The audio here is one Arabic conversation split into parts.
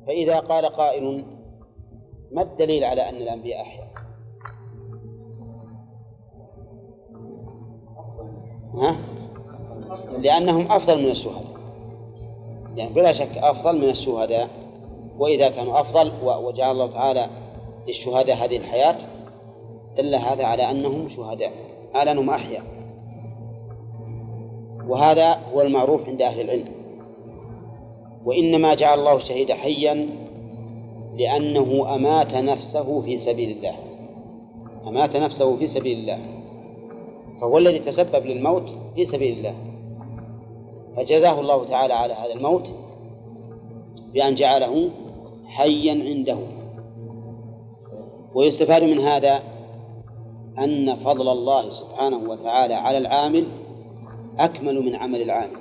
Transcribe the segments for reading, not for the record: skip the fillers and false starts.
فإذا قال قائل ما الدليل على أن الأنبياء أحياء؟ لأنهم أفضل من الشهداء، يعني بلا شك أفضل من الشهداء، وإذا كانوا أفضل وجعل الله تعالى للشهداء هذه الحياة دل هذا على أنهم شهداء، على أنهم أحياء. وهذا هو المعروف عند أهل العلم. وإنما جعل الله الشهيد حيا لأنه أمات نفسه في سبيل الله، أمات نفسه في سبيل الله، فهو الذي تسبب للموت في سبيل الله، فجزاه الله تعالى على هذا الموت بأن جعله حيا عنده. ويستفاد من هذا أن فضل الله سبحانه وتعالى على العامل أكمل من عمل العامل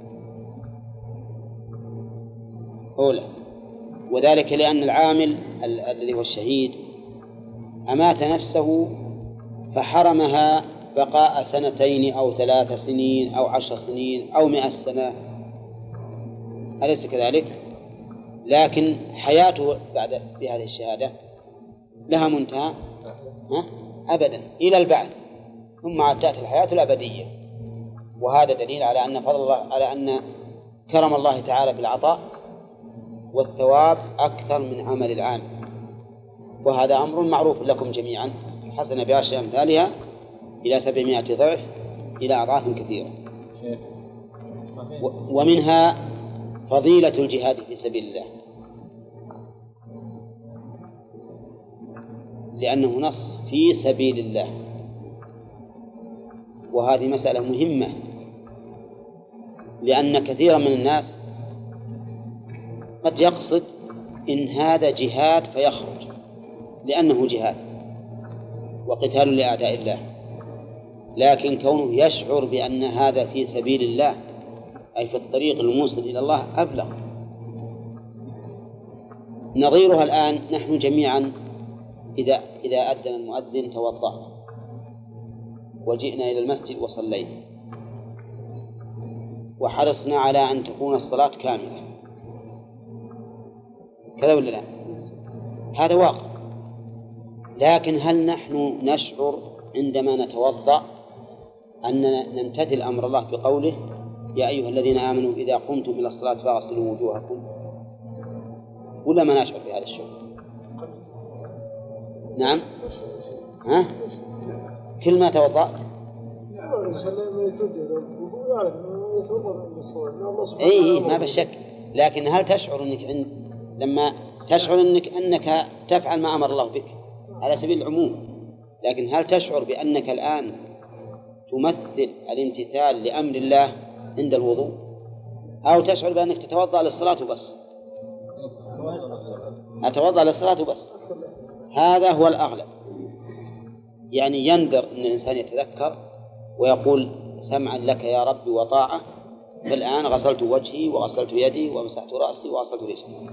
أولى، وذلك لأن العامل الذي هو الشهيد أمات نفسه فحرمها بقاء 2 أو 3 سنين أو 10 سنين أو 100 سنة، أليس كذلك؟ لكن حياته بعد بهذه الشهادة لها منتهى أبدا إلى البعث، ثم عاد تأتي الحياة الأبدية. وهذا دليل على أن فضل الله، على أن كرم الله تعالى بالعطاء والثواب أكثر من عمل العامل. وهذا أمر معروف لكم جميعا، حسن بعشر أمثالها إلى 700 ضعف إلى أضعاف كثيرة. ومنها فضيلة الجهاد في سبيل الله، لأنه نص في سبيل الله، وهذه مسألة مهمة، لأن كثيرا من الناس قد يقصد إن هذا جهاد فيخرج لأنه جهاد وقتال لأعداء الله، لكن كونه يشعر بأن هذا في سبيل الله أي في الطريق الموصل إلى الله أبلغ. نظيرها الآن نحن جميعا إذا أذن المؤذن توضأنا وجئنا إلى المسجد وصلينا وحرصنا على أن تكون الصلاة كاملة، كذا ولا لا؟ هذا واقع. لكن هل نحن نشعر عندما نتوضأ أننا نمتثل أمر الله بقوله يا أيها الذين آمنوا إذا قمتم إلى الصلاة فاغسلوا وجوهكم، ولا ما نشعر بهذا الشعور؟ نعم. كل ما توضأت إيه ما بالشك، لكن هل تشعر أنك لما تشعر أنك تفعل ما أمر الله بك على سبيل العموم، لكن هل تشعر بأنك الآن تمثل الامتثال لأمر الله عند الوضوء، أو تشعر بأنك تتوضأ للصلاة بس؟ أتوضأ للصلاة بس، هذا هو الأغلب. يعني يندر أن الإنسان يتذكر ويقول سمعا لك يا ربي وطاعة، فالآن غسلت وجهي وغسلت يدي ومسحت رأسي وغسلت رجلي.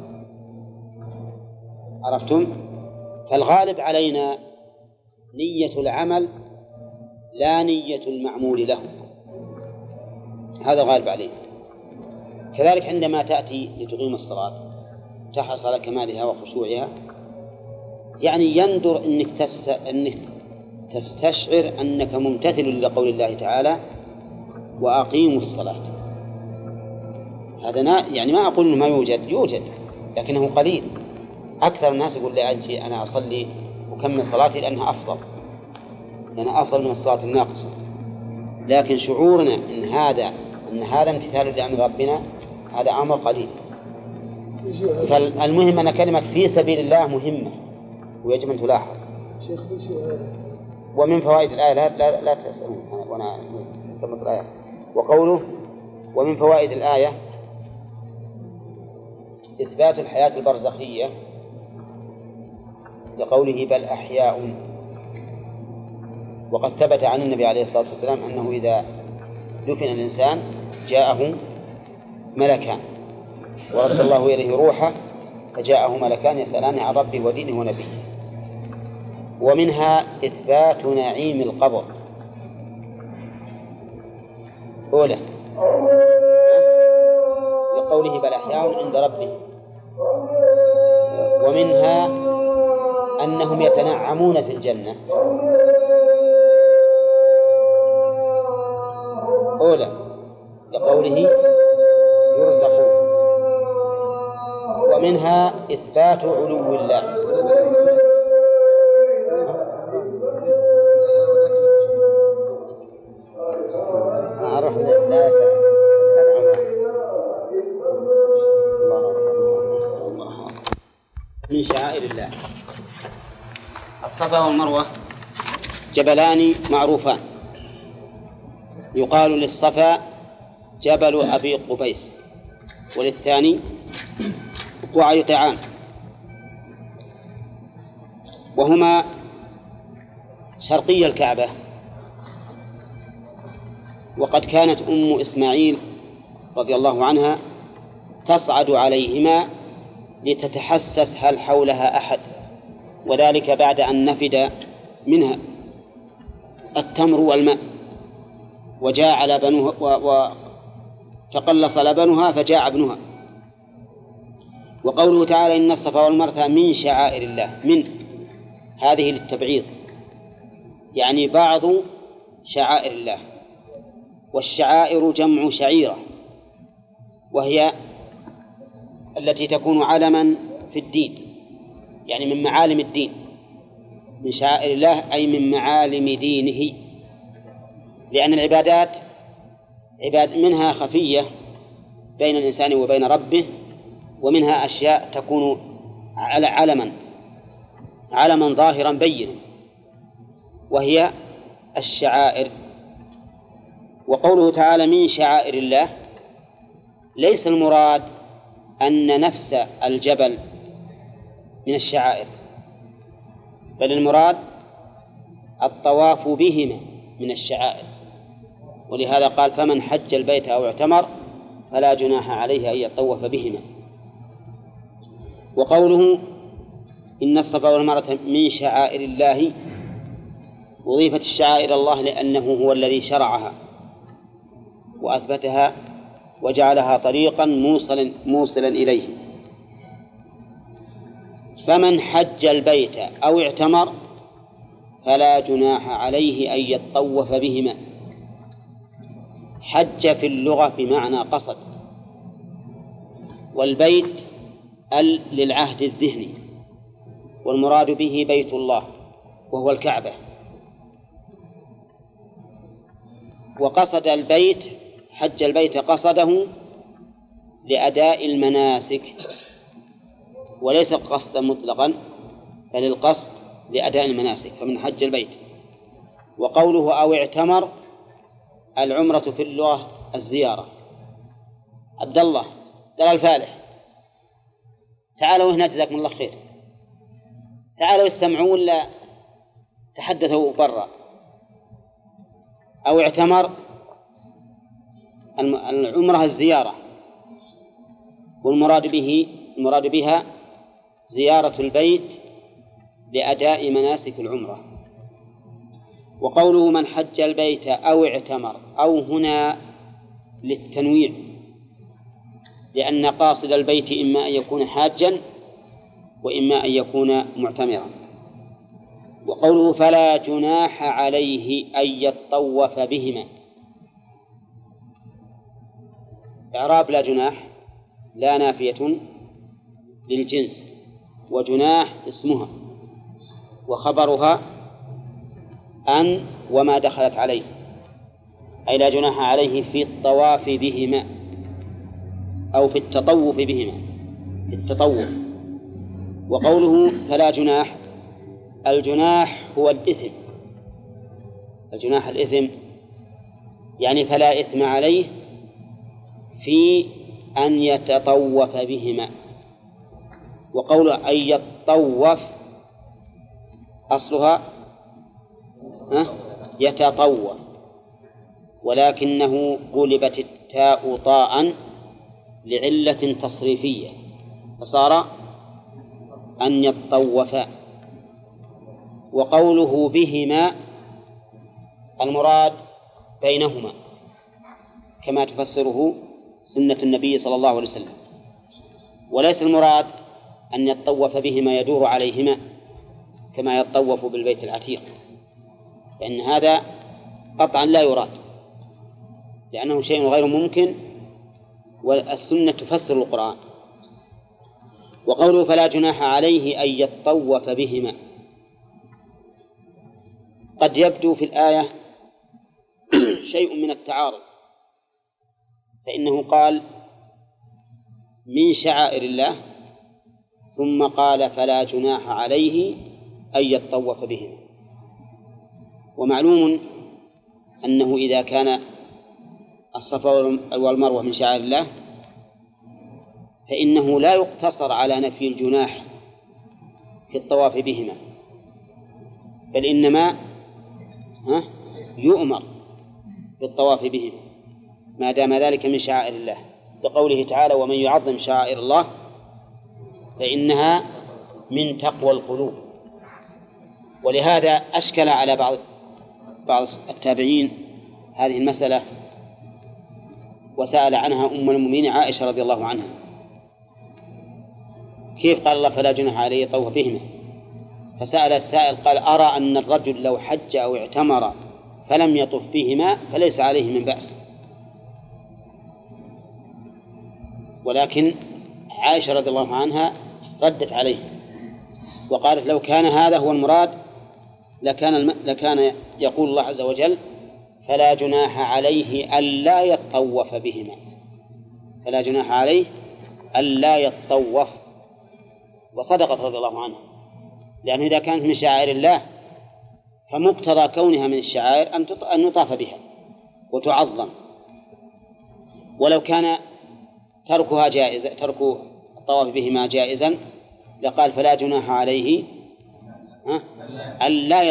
عرفتم؟ فالغالب علينا نية العمل لا نية المعمول له، هذا غالب علينا. كذلك عندما تأتي لتقيم الصلاة تحرص على كمالها وخشوعها، يعني يندر أنك تستشعر أنك ممتثل لقول الله تعالى وأقيموا الصلاة. هذا يعني ما أقول إنه ما يوجد، لكنه قليل. أكثر الناس يقول لي أنا أصلي وكمل صلاتي لأنها أفضل من الصلاة الناقصة، لكن شعورنا أن هذا امتثال لأمر ربنا هذا أمر قليل. فالمهم أن كلمة في سبيل الله مهمة ويجب أن تلاحظ. ومن فوائد الآية لا تسألون وأنا أسمت الآية. وقوله ومن فوائد الآية إثبات الحياة البرزخية لقوله بل أحياء. وقد ثبت عن النبي عليه الصلاة والسلام أنه إذا دفن الإنسان جاءه ملكان ورد الله إليه روحه فجاءه ملكان يسألان عن ربه ودينه ونبيه. ومنها إثبات نعيم القبر أولى لقوله بل أحياء عند ربه ومنها أنهم يتنعمون في الجنة. أولى لقوله يرزقون، ومنها إثبات علو الله. أروح من شعائر الله. الصفا والمروة جبلان معروفان، يقال للصفا جبل أبي قبيس، وللثاني قعي طعام، وهما شرقي الكعبة. وقد كانت أم إسماعيل رضي الله عنها تصعد عليهما لتتحسس هل حولها أحد، وذلك بعد أن نفد منها التمر والماء وجاع لبنها وتقلص لبنها فجاع ابنها. وقوله تعالى إن الصفا والمروة من شعائر الله، من هذه للتبعيض، يعني بعض شعائر الله. والشعائر جمع شعيرة، وهي التي تكون علما في الدين، يعني من معالم الدين. من شعائر الله أي من معالم دينه، لأن العبادات منها خفية بين الإنسان وبين ربه، ومنها أشياء تكون علما ظاهرا بينا، وهي الشعائر. وقوله تعالى من شعائر الله ليس المراد أن نفس الجبل من الشعائر، بل المراد الطواف بهما من الشعائر. ولهذا قال فمن حج البيت أو اعتمر فلا جناح عليه أن يطوف بهما. وقوله إن الصفا والمروة من شعائر الله أضيفت الشعائر الله لأنه هو الذي شرعها وأثبتها وجعلها طريقا موصلا إليه. فمن حج البيت أو اعتمر فلا جناح عليه أن يطوف بهما. حج في اللغة بمعنى قصد، والبيت للعهد الذهني، والمراد به بيت الله وهو الكعبة. وقصد البيت، حج البيت قصده لأداء المناسك، وليس قصدا مطلقا بل القصد لأداء المناسك، فمن حج البيت. وقوله أو اعتمر، العمرة في اللغة الزيارة. عبد الله دلال فالح، تعالوا هنا جزاكم الله خير، تعالوا استمعوا ولا تحدثوا برا. أو اعتمر العمرة الزيارة، والمراد بها زيارة البيت لأداء مناسك العمرة. وقوله من حج البيت أو اعتمر، أو هنا للتنويع، لأن قاصد البيت إما أن يكون حاجا وإما أن يكون معتمرا. وقوله فلا جناح عليه أن يطوف بهما، إعراب لا جناح لا نافية للجنس، وجناح اسمها وخبرها أن وما دخلت عليه، أي لا جناح عليه في الطواف بهما أو في التطوف بهما، في التطوف. وقوله فلا جناح، الجناح هو الإثم، الجناح الإثم، يعني فلا إثم عليه في أن يتطوف بهما. وقول أن يتطوف أصلها يتطوف، ولكنه قلبت التاء طاء لعلة تصريفية فصار أن يتطوفا. وقوله بهما المراد بينهما كما تفسره سنة النبي صلى الله عليه وسلم، وليس المراد أن يطوف بهما يدور عليهما كما يطوف بالبيت العتيق، فإن هذا قطعا لا يراد، لأنه شيء غير ممكن، والسنة تفسر القرآن. وقوله فلا جناح عليه أن يطوف بهما، قد يبدو في الآية شيء من التعارض، فإنه قال من شعائر الله ثم قال فلا جناح عليه أن يطوف بهما. ومعلوم أنه إذا كان الصفا والمروة من شعائر الله فإنه لا يقتصر على نفي الجناح في الطواف بهما، بل إنما يؤمر بالطواف بهما ما دام ذلك من شعائر الله، لقوله تعالى ومن يعظم شعائر الله فإنها من تقوى القلوب. ولهذا أشكل على بعض التابعين هذه المسألة، وسأل عنها أم المؤمنين عائشة رضي الله عنها، كيف قال الله فلا جناح عليه يطوف بهما؟ فسأل السائل قال أرى أن الرجل لو حج أو اعتمر فلم يطف بهما فليس عليه من بأس. ولكن عائشة رضي الله عنها ردت عليه وقالت لو كان هذا هو المراد لكان يقول الله عز وجل فلا جناح عليه ألا يطوف بهما، فلا جناح عليه ألا يطوف. وصدقت رضي الله عنها، لأنه إذا كانت من شعائر الله فمقتضى كونها من الشعائر أن يطاف بها وتعظم. ولو كان تركها جائزة، ترك الطواف بهما جائزا، لقال فلا جناح عليه ألا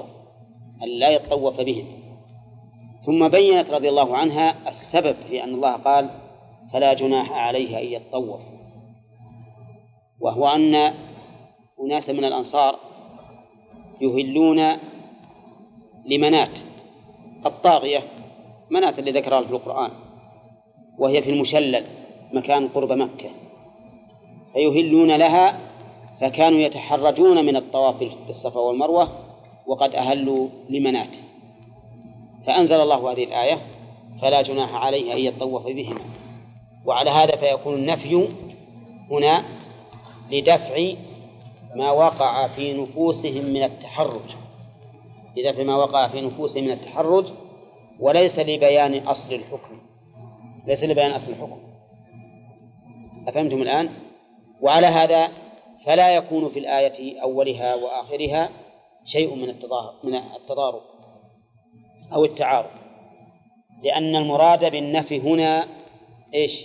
يطوف بهما. ثم بينت رضي الله عنها السبب في أن الله قال فلا جناح عليه أن يطوف، وهو أن أناس من الأنصار يهلون لمنات الطاغية، منات اللي ذكرها في القرآن، وهي في المشلل مكان قرب مكة، فيهلون لها، فكانوا يتحرجون من الطواف بالصفا والمروة وقد أهلوا لمنات، فأنزل الله هذه الآية فلا جناح عليه أن يطوف بهما. وعلى هذا فيكون النفي هنا لدفع ما وقع في نفوسهم من التحرج، لدفع ما وقع في نفوسهم من التحرج، وليس لبيان أصل الحكم، ليس لبيان أصل الحكم. أفهمتم الآن؟ وعلى هذا فلا يكون في الآية أولها وآخرها شيء من التضارب أو التعارض، لأن المراد بالنفي هنا إيش؟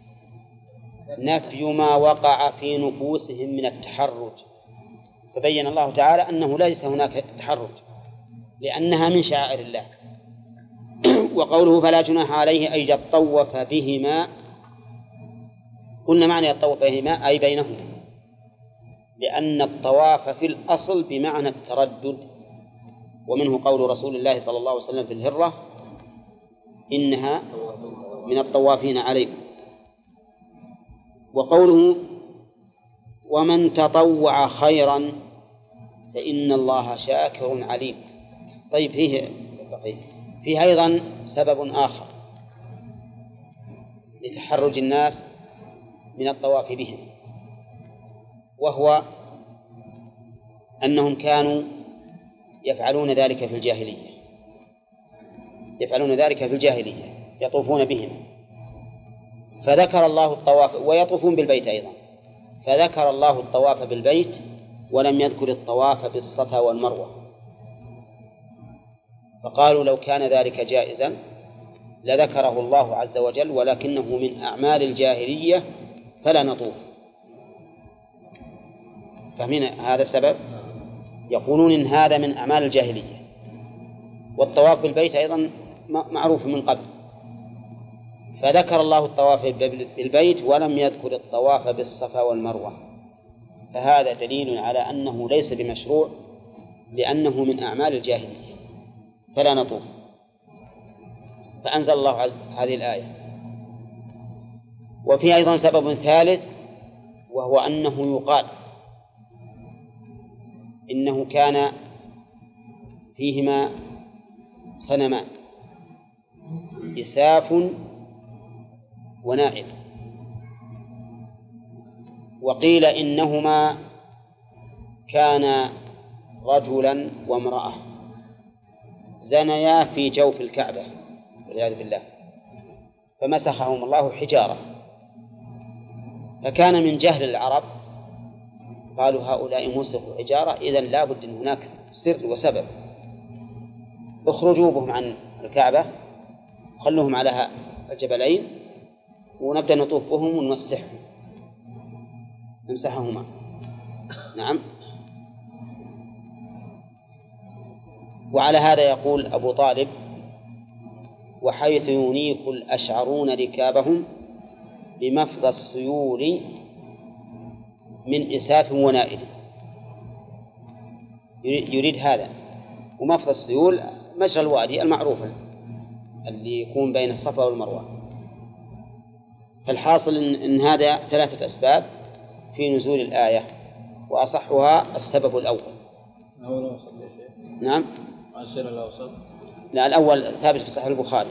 نفي ما وقع في نفوسهم من التحرج، فبين الله تعالى أنه ليس هناك تحرج لأنها من شعائر الله. وقوله فلا جناح عليه أن يطوف بهما، قلنا معنى يطوف بهما أي بينهما، لأن الطواف في الأصل بمعنى التردد، ومنه قول رسول الله صلى الله عليه وسلم في الهرة إنها من الطوافين عليكم. وقوله ومن تطوع خيرا فإن الله شاكر عليم. طيب فيه أيضا سبب آخر لتحرج الناس من الطواف بهم، وهو أنهم كانوا يفعلون ذلك في الجاهلية، يطوفون بهم، فذكر الله الطواف، ويطوفون بالبيت أيضا، فذكر الله الطواف بالبيت ولم يذكر الطواف بالصفا والمروة، فقالوا لو كان ذلك جائزا لذكره الله عز وجل، ولكنه من أعمال الجاهلية فلا نطوف. فمن هذا السبب يقولون إن هذا من أعمال الجاهلية، والطواف بالبيت أيضا معروف من قبل، فذكر الله الطواف بالبيت ولم يذكر الطواف بالصفا والمروة، فهذا دليل على أنه ليس بمشروع، لأنه من أعمال الجاهلية فلا نطوف. فأنزل الله هذه الآية. وفي أيضا سبب ثالث، وهو أنه يقال إنه كان فيهما صنمان إساف ونائل، وقيل إنهما كان رجلا وامرأة زنيا في جوف الكعبة والعياذ بالله، فمسخهم الله حجارة. فكان من جهل العرب قالوا هؤلاء مسخوا حجارة، إذن لا بد أن هناك سر وسبب، اخرجوا بهم عن الكعبة وخلوهم على الجبلين ونبدأ نطوف بهم ونمسحهم، نمسحهما. نعم. وعلى هذا يقول أبو طالب: وحيث ينيخ الأشعرون ركابهم بمفضى السيول من إساف ونائل. يريد هذا. ومفضى السيول مجرى الوادي المعروف اللي يكون بين الصفا والمروة. فالحاصل إن هذا 3 أسباب في نزول الآية، وأصحها السبب الأول. نعم. لا، الأول ثابت في صحيح البخاري.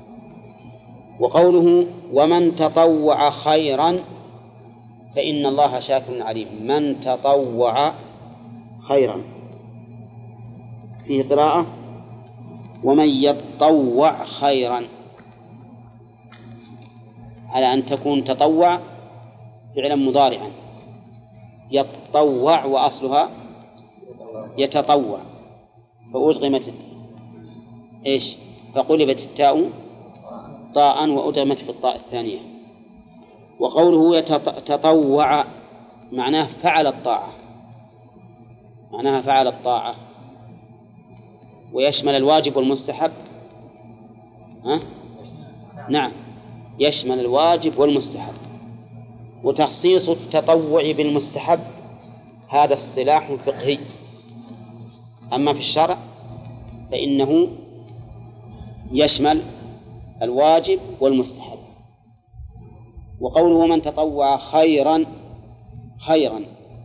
وقوله: ومن تطوع خيرا فإن الله شاكر عليم. من تطوع خيرا، فيه قراءة: ومن يتطوع خيرا، على أن تكون تطوع فعلا مضارعا، يتطوع وأصلها يتطوع، فأدغمت إيش؟ فقلبت التاء طاء وأدغمت في الطاء الثانية. وقوله تطوع معناه فعل الطاعة، معناها فعل الطاعة، ويشمل الواجب والمستحب. نعم، يشمل الواجب والمستحب. وتخصيص التطوع بالمستحب هذا اصطلاح فقهي، أما في الشرع فإنه يشمل الواجب والمستحب. وقوله: من تطوع خيرا، خيرا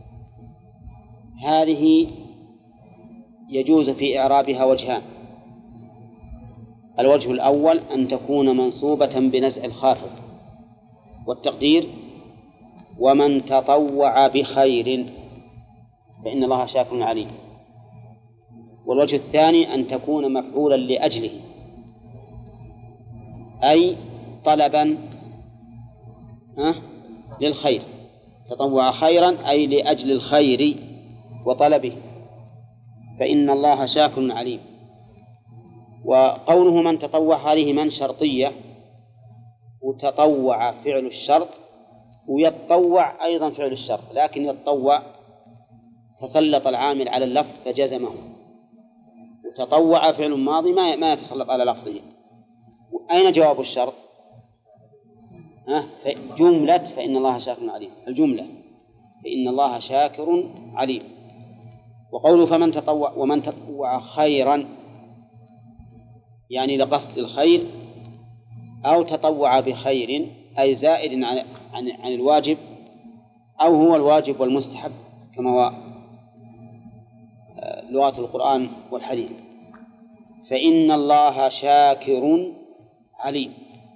هذه يجوز في إعرابها وجهان: الوجه الأول أن تكون منصوبة بنزع الخافض، والتقدير: ومن تطوع بخير فإن الله شاكر عليم. والوجه الثاني أن تكون مفعولا لأجله، أي طلبا للخير. تطوع خيرا أي لأجل الخير وطلبه، فإن الله شاكر عليم. وقوله من تطوع هذه من شرطية، وتطوع فعل الشرط، ويتطوع أيضا فعل الشرط، لكن يتطوع تسلط العامل على اللفظ فجزمه، وتطوع فعل ماضي ما يتسلط على لفظه. أين جواب الشرط؟ جملة فإن الله شاكر عليم، الجملة فإن الله شاكر عليم. وقوله فمن تطوع ومن تطوع خيرا يعني لقصد الخير، أو تطوع بخير أي زائد عن الواجب، أو هو الواجب والمستحب كما هو لغات القرآن والحديث. فإن الله شاكر عليم.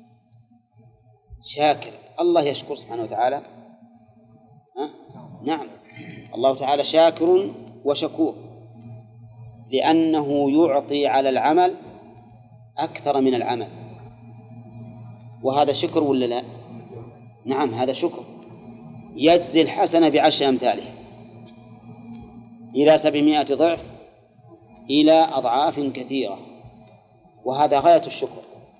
شاكر، الله يشكر سبحانه وتعالى. نعم، الله تعالى شاكر وشكور، لأنه يعطي على العمل أكثر من العمل، وهذا شكر ولا لا؟ نعم، هذا شكر. يجزي الحسنة ب10 أمثالها إلى 700 ضعف إلى أضعاف كثيرة، وهذا غاية الشكر.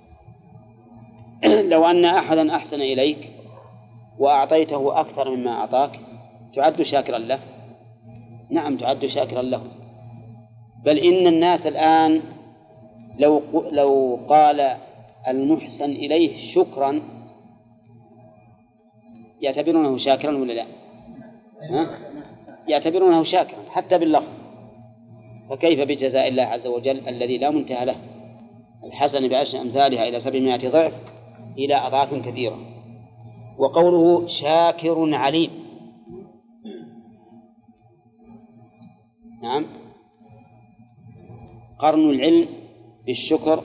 لو أن أحدا أحسن إليك وأعطيته أكثر مما أعطاك تعد شاكرا له؟ نعم، تعد شاكرا له. بل إن الناس الآن لو قال المحسن إليه شكرا يعتبرونه شاكرا ولا لا؟ يعتبرونه شاكرا حتى باللفظ، فكيف بجزاء الله عز وجل الذي لا منتهى له؟ الحسن ب10 أمثالها إلى 700 ضعف إلى أضعاف كثيرة. وقوله شاكر عليم، نعم، قرن العلم بالشكر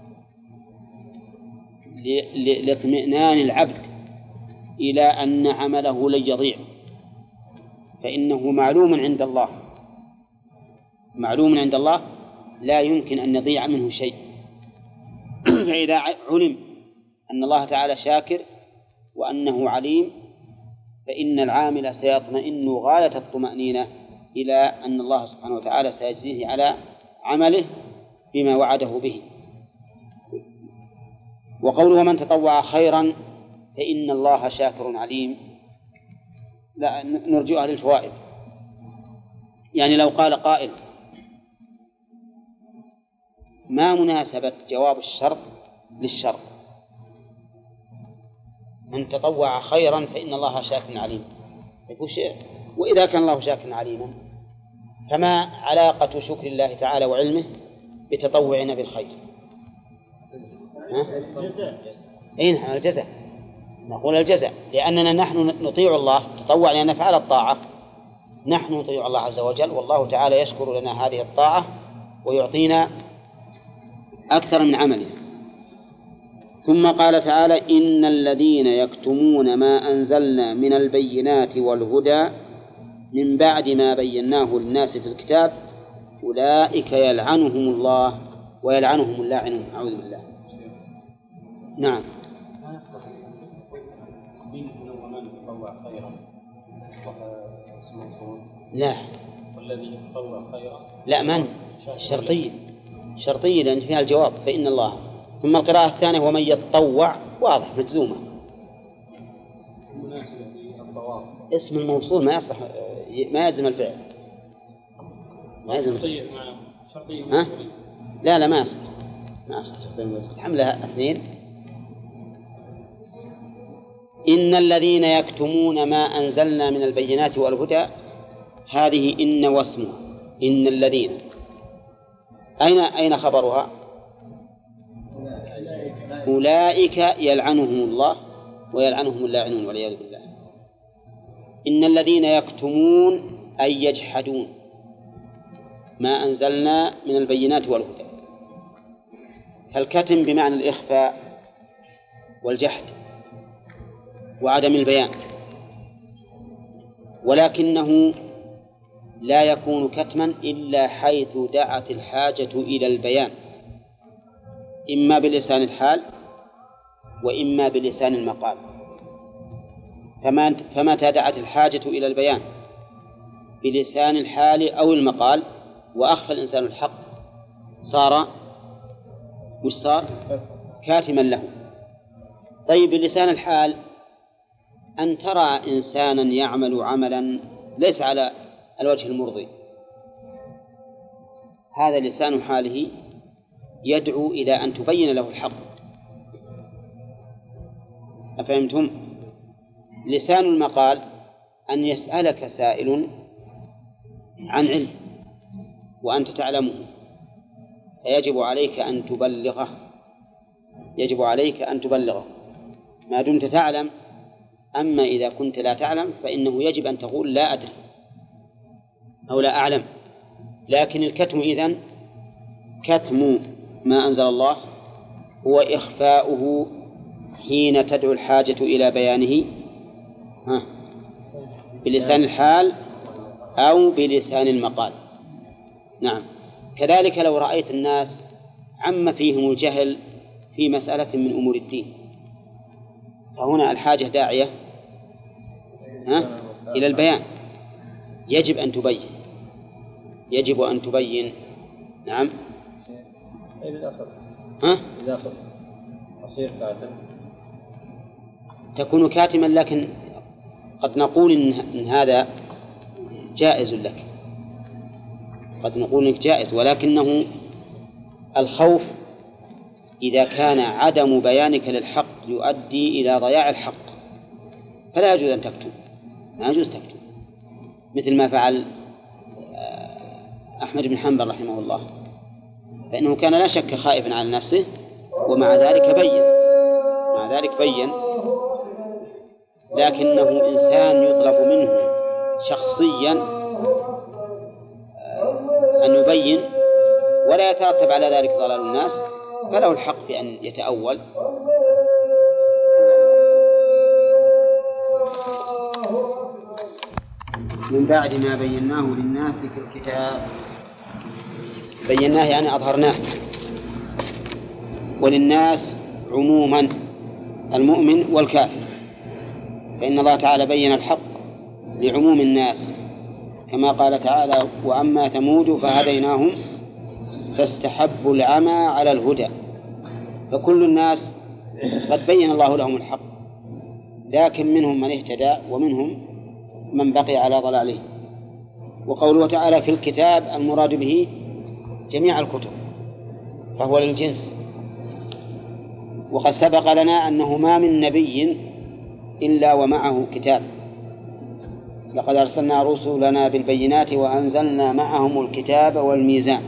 لاطمئنان العبد إلى أن عمله لن يضيع، فإنه معلوم عند الله، معلوم عند الله لا يمكن أن يضيع منه شيء. فإذا علم أن الله تعالى شاكر وأنه عليم فإن العامل سيطمئن غاية الطمأنينة إلى أن الله سبحانه وتعالى سيجزيه على عمله بما وعده به. وقوله من تطوع خيرا فإن الله شاكر عليم، لا نرجئها للفوائد. يعني لو قال قائل ما مناسبة جواب الشرط للشرط؟ من تطوع خيرا فإن الله شاكر عليم، وإذا كان الله شاكر عليما فما علاقة شكر الله تعالى وعلمه بتطوعنا بالخير؟ أين الجزاء؟ نقول الجزاء، لأننا نحن نطيع الله، تطوع لأن نفعل الطاعة، نحن نطيع الله عز وجل، والله تعالى يشكر لنا هذه الطاعة ويعطينا أكثر من عملنا. ثم قال تعالى إن الذين يكتمون ما أنزلنا من البينات والهدى من بعد ما بيناه للناس في الكتاب أولئك يلعنهم الله ويلعنهم اللاعنون. أعوذ بالله. نعم. ما يصلح تسبيل من يتطوع خيرا يصلح اسم موصول؟ لا. والذي يتطوع خيرا لا، من شرطية لأن فيها الجواب فإن الله. ثم القراءة الثانية ومن يتطوع واضح مجزومة. مناسبة للطواف. اسم الموصول ما يصلح، ما يلزم الفعل، ما يلزم شرطية ها؟ لا ما يصلح، ما يصلح شرطية تحملها اثنين. إن الذين يكتمون ما أنزلنا من البينات والهدى، هذه إن واسمها إن الذين، أين خبرها؟ أولئك يلعنهم الله ويلعنهم اللاعنون والعياذ بالله. إن الذين يكتمون أي يجحدون ما أنزلنا من البينات والهدى، فالكتم بمعنى الإخفاء والجحد وعدم البيان، ولكنه لا يكون كتما إلا حيث دعت الحاجة إلى البيان، إما بلسان الحال وإما بلسان المقال. فمتى دعت الحاجة إلى البيان بلسان الحال أو المقال وأخفى الإنسان الحق صار كاتما له. طيب بلسان الحال أن ترى إنسانا يعمل عملا ليس على الوجه المرضي، هذا لسان حاله يدعو إلى أن تبين له الحق. أفهمتم؟ لسان المقال أن يسألك سائل عن علم وأنت تعلمه فيجب عليك أن تبلغه، يجب عليك أن تبلغه ما دمت تعلم. أما إذا كنت لا تعلم فإنه يجب أن تقول لا أدري أو لا أعلم. لكن الكتم إذن كتم ما أنزل الله هو إخفاؤه حين تدعو الحاجة إلى بيانه بلسان الحال أو بلسان المقال. نعم. كذلك لو رأيت الناس عم فيهم الجهل في مسألة من أمور الدين، فهنا الحاجة داعية إلى البيان، يجب أن تبين، يجب أن تبين. نعم. إذا أصير كاتم تكون كاتما، لكن قد نقول إن هذا جائز لك، قد نقول إنك جائز، ولكنه الخوف إذا كان عدم بيانك للحق يؤدي إلى ضياع الحق فلا يجوز أن تكتم، ما يجوز تكتم، مثل ما فعل أحمد بن حنبل رحمه الله، فإنه كان لا شك خائفا على نفسه ومع ذلك بين، لكنه إنسان يطلب منه شخصيا يبين ولا يترتب على ذلك ضلال الناس فله الحق في أن يتأول. من بعد ما بيناه للناس في الكتاب. بيناه يعني أظهرناه، وللناس عموما المؤمن والكافر، فإن الله تعالى بين الحق لعموم الناس كما قال تعالى: وأما ثمود فهديناهم فاستحبوا العمى على الهدى. فكل الناس قد بين الله لهم الحق، لكن منهم من اهتدى ومنهم من بقي على ضلاله. وقوله تعالى في الكتاب المراد به جميع الكتب، فهو للجنس. وقد سبق لنا أنه ما من نبي إلا ومعه كتاب. لقد أرسلنا رسلنا بالبينات وأنزلنا معهم الكتاب والميزان.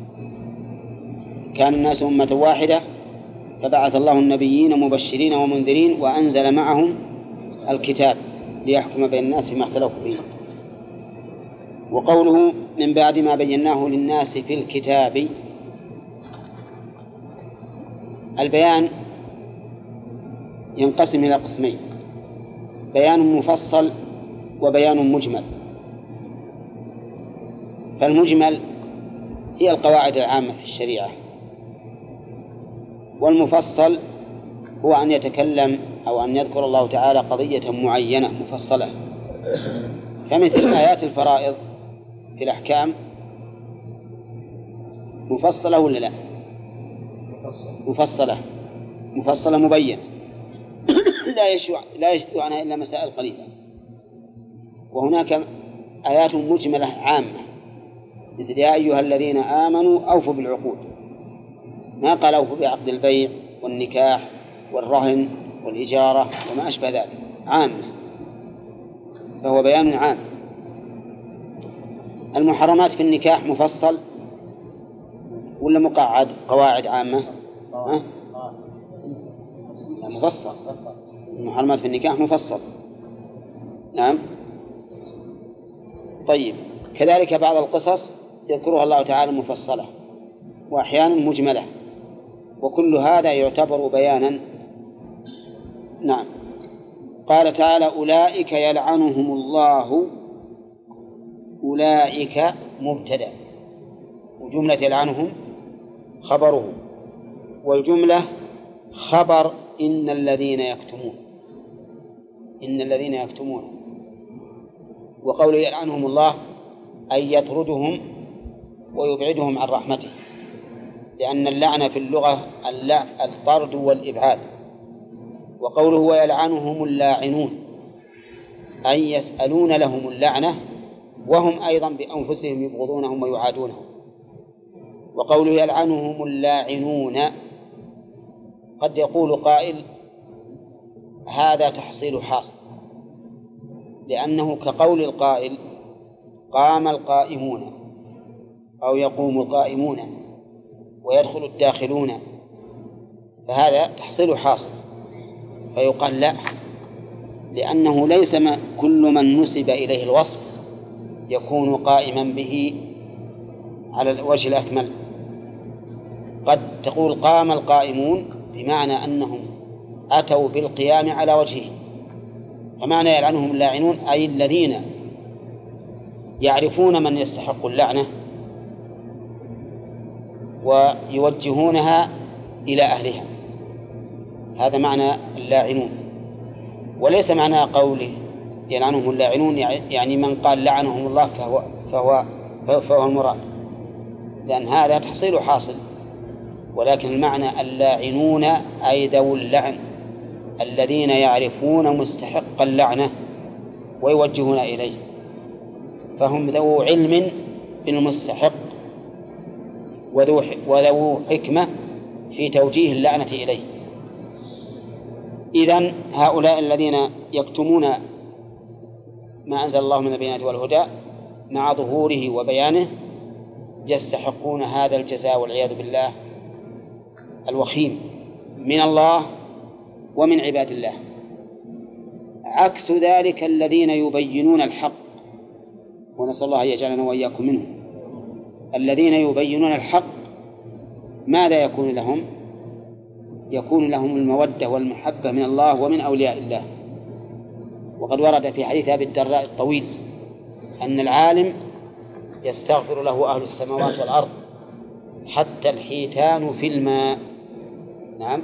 كان الناس أمة واحدة فبعث الله النبيين مبشرين ومنذرين وأنزل معهم الكتاب ليحكم بين الناس فيما اختلفوا فيه. وقوله من بعد ما بيناه للناس في الكتاب، البيان ينقسم إلى قسمين: بيان مفصل وبيان مجمل. فالمجمل هي القواعد العامة في الشريعة، والمفصل هو أن يتكلم أو أن يذكر الله تعالى قضية معينة مفصلة، فمثل آيات الفرائض في الأحكام مفصلة ولا لا؟ مفصلة مبينة لا يشذ عنها إلا مسائل قليلة. وهناك آيات مجملة عامة مثل يا أيها الذين آمنوا أوفوا بالعقود، ما قال أوفوا بعقد البيع والنكاح والرهن والإجارة وما أشبه ذلك، عامة، فهو بيان عام. المحرمات في النكاح مفصل ولا مقعد قواعد عامة؟ مفصل. المحرمات في النكاح مفصل، نعم. طيب، كذلك بعض القصص يذكرها الله تعالى مفصلة وأحيانا مجملة، وكل هذا يعتبر بيانا. نعم. قال تعالى: أولئك يلعنهم الله. أولئك مبتدأ، وجملة يلعنهم خبره، والجملة خبر إن الذين يكتمون. وقوله يلعنهم الله أي يطردهم ويبعدهم عن رحمته، لأن اللعنة في اللغة الطرد والإبعاد. وقوله ويلعنهم اللاعنون أي يسألون لهم اللعنة وهم أيضا بأنفسهم يبغضونهم ويعادونهم. وقوله يلعنهم اللاعنون قد يقول قائل هذا تحصيل حاصل، لأنه كقول القائل قام القائمون أو يقوم القائمون ويدخل الداخلون، فهذا تحصيل حاصل. فيقال لا، لأنه ليس كل من نسب إليه الوصف يكون قائما به على الوجه الأكمل. قد تقول قام القائمون بمعنى أنهم أتوا بالقيام على وجهه، فمعنى يلعنهم اللاعنون أي الذين يعرفون من يستحق اللعنة ويوجهونها إلى أهلها، هذا معنى اللاعنون. وليس معنى قوله يلعنهم اللاعنون يعني من قال لعنهم الله فهو المراد، لأن هذا تحصيل حاصل. ولكن المعنى اللاعنون أي ذو اللعن الذين يعرفون مستحق اللعنة ويوجهون إليه، فهم ذو علم بالمستحق وذو حكمة في توجيه اللعنة إليه. إذن هؤلاء الذين يكتمون ما أنزل الله من البينات والهدى مع ظهوره وبيانه يستحقون هذا الجزاء والعياذ بالله الوخيم من الله ومن عباد الله. عكس ذلك الذين يبينون الحق، ونسأل الله أن يجعلنا وإياكم منهم. الذين يبينون الحق ماذا يكون لهم؟ يكون لهم المودة والمحبة من الله ومن أولياء الله. وقد ورد في حديث أبي الدرداء الطويل أن العالم يستغفر له أهل السماوات والأرض حتى الحيتان في الماء. نعم،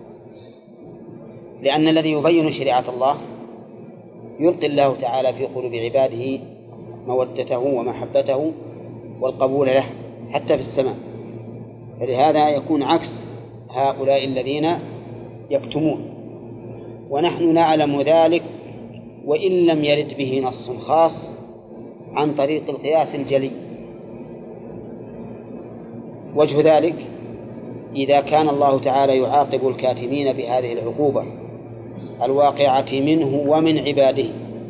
لأن الذي يبين شريعة الله يلقي الله تعالى في قلوب عباده مودته ومحبته والقبول له حتى في السماء. فلهذا يكون عكس هؤلاء الذين يكتمون، ونحن نعلم ذلك وإن لم يرد به نص خاص عن طريق القياس الجلي. وجه ذلك إذا كان الله تعالى يعاقب الكاتمين بهذه العقوبة الواقعة منه ومن عباده،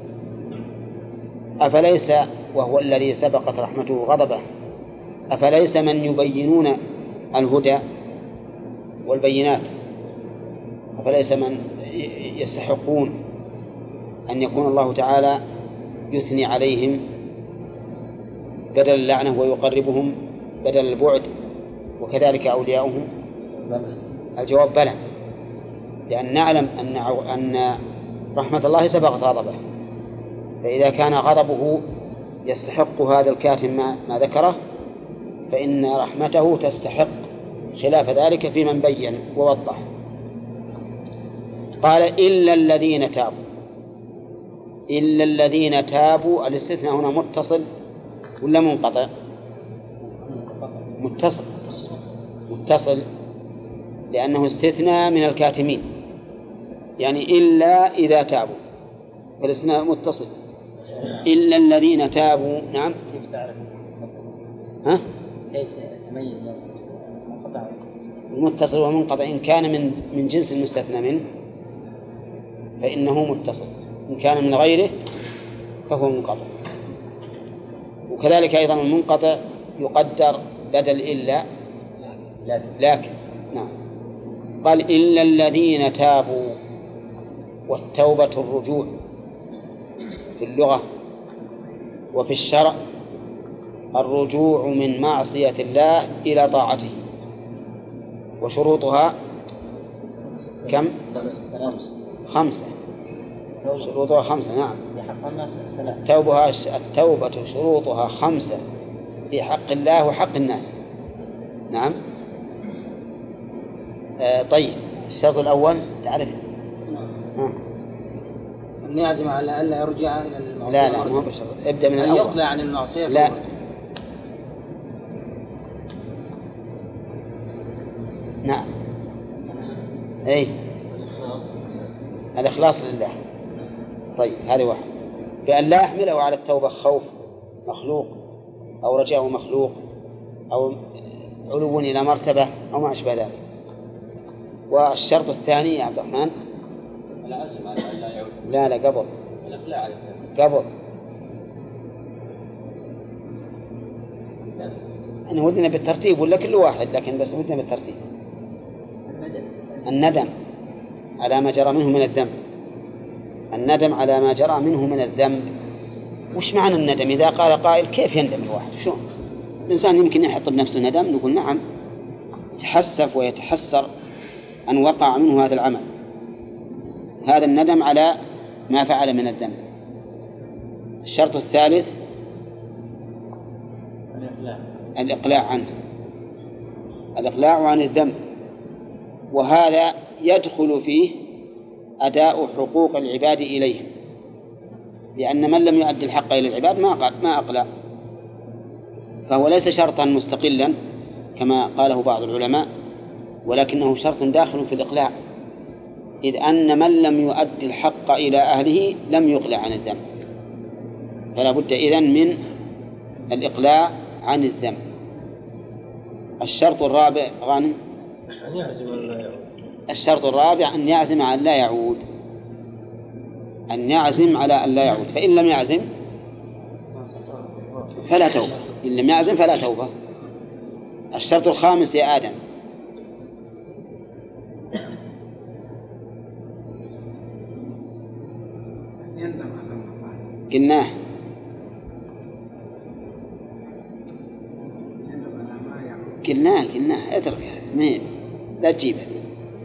أفليس وهو الذي سبقت رحمته غضبه أفليس من يبينون الهدى والبينات أفليس من يستحقون أن يكون الله تعالى يثني عليهم بدل اللعنة ويقربهم بدل البعد، وكذلك أولياؤهم؟ الجواب بلى، لأن نعلم أن رحمة الله سبقت غضبه، فإذا كان غضبه يستحق هذا الكاتم ما ذكره فإن رحمته تستحق خلاف ذلك في من بين ووضح. قال إلا الذين تابوا. إلا الذين تابوا، الاستثناء هنا متصل ولا منقطع؟ متصل لأنه استثناء من الكاتمين، يعني إلا إذا تابوا، فالاستثناء متصل. إلا الذين تابوا. نعم. كيف تعرف؟ ها؟ كيف تميز منقطع؟ المتصل والمنقطع إن كان من جنس المستثنى منه فإنه متصل، إن كان من غيره فهو منقطع. وكذلك أيضا المنقطع يقدر بدل إلا لكن. نعم. قال إلا الذين تابوا، والتوبة الرجوع في اللغة وفي الشرع الرجوع من معصية الله إلى طاعته، وشروطها كم؟ 5. شروطها 5. نعم. التوبة شروطها 5 في حق الله وحق الناس. نعم. طيب، الشرط الأول تعرف؟ أن يعزم على ألا يرجع إلى المعصية. لا مو بشرط، ابدأ من الأول. يقلع عن المعصية. لا. نعم. أي الإخلاص لله. طيب، هذا واحد. بأن لا يحمله على التوبة خوف مخلوق أو رجاء مخلوق أو علو إلى مرتبة أو ما أشبه ذلك. والشرط الثاني يا عبد الرحمن العزم على أن لا يعود. لا قبل. الإقلاع على قبل. أنا ودنا بالترتيب ولا كل واحد، لكن بس ودنا بالترتيب. الندم على ما جرى منه من الذنب. الندم على ما جرى منه من الذنب. وش معنى الندم؟ إذا قال قائل كيف يندم الواحد؟ شو الإنسان يمكن يحط بنفسه ندم؟ نقول نعم، يتحسف ويتحسر أن وقع منه هذا العمل. هذا الندم على ما فعل من الذنب. الشرط الثالث الإقلاع عنه، الإقلاع عن الذنب، وهذا يدخل فيه أداء حقوق العباد إليهم، لأن من لم يؤدي الحق إلى العباد ما أقلع، فهو ليس شرطا مستقلا كما قاله بعض العلماء، ولكنه شرط داخل في الإقلاع، إذ أن من لم يؤدي الحق إلى أهله لم يقلع عن الذنب، فلا بد إذن من الإقلاع عن الذنب. الشرط الرابع غانم الشرط الرابع أن يعزم على أن لا يعود، أن يعزم على أن لا يعود، فإن لم يعزم فلا توبة، إن لم يعزم فلا توبة. الشرط الخامس يا آدم قلناه اترك هذا مهم، لا تجيب هذه.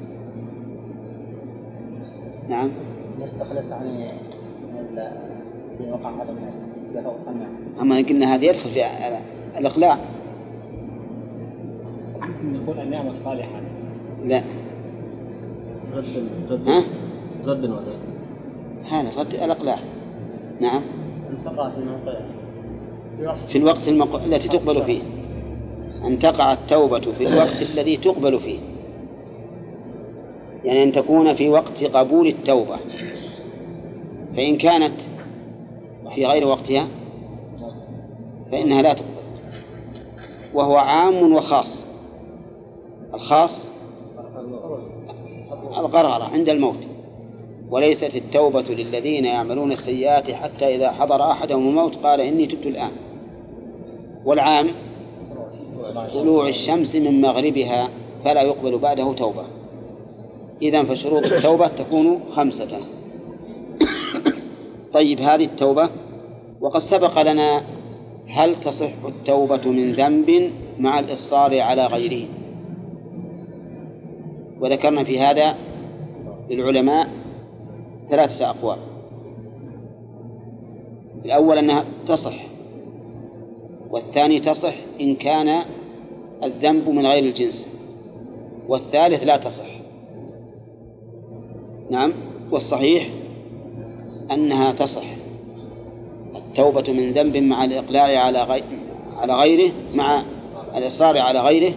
نعم نستخلص عن في وقع هذا الناس. أما قلنا هذا يدخل في الإقلاع. نقول النعمة الصالحة. لا رد ولا هذا رد الإقلاع. نعم أن تقع في موقع في الوقت التي تقبل فيه، أن تقع التوبة في الوقت الذي تقبل فيه، يعني أن تكون في وقت قبول التوبة، فإن كانت في غير وقتها فإنها لا تقبل. وهو عام وخاص. الخاص القرارة عند الموت، وليست التوبة للذين يعملون السيئات حتى إذا حضر أحدهم الموت قال إني تبت الآن. والعام طلوع الشمس من مغربها فلا يقبل بعده توبة. إذن فشروط التوبة تكون 5. طيب هذه التوبة، وقد سبق لنا هل تصح التوبة من ذنب مع الإصرار على غيره، وذكرنا في هذا للعلماء 3 أقوال. الأول أنها تصح، والثاني تصح إن كان الذنب من غير الجنس، والثالث لا تصح. نعم، والصحيح أنها تصح التوبة من ذنب مع الإقلاع على غيره، مع الإصرار على غيره،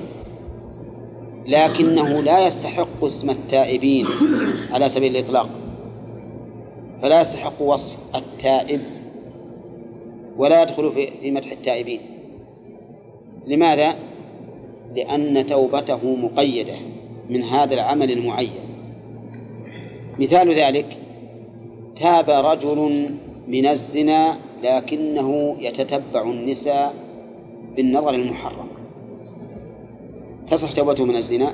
لكنه لا يستحق اسم التائبين على سبيل الإطلاق، فلا يستحق وصف التائب ولا يدخل في مدح التائبين. لماذا؟ لأن توبته مقيدة من هذا العمل المعين. مثال ذلك: تاب رجل من الزنا لكنه يتتبع النساء بالنظر المحرم، تصح توبته من الزنا؟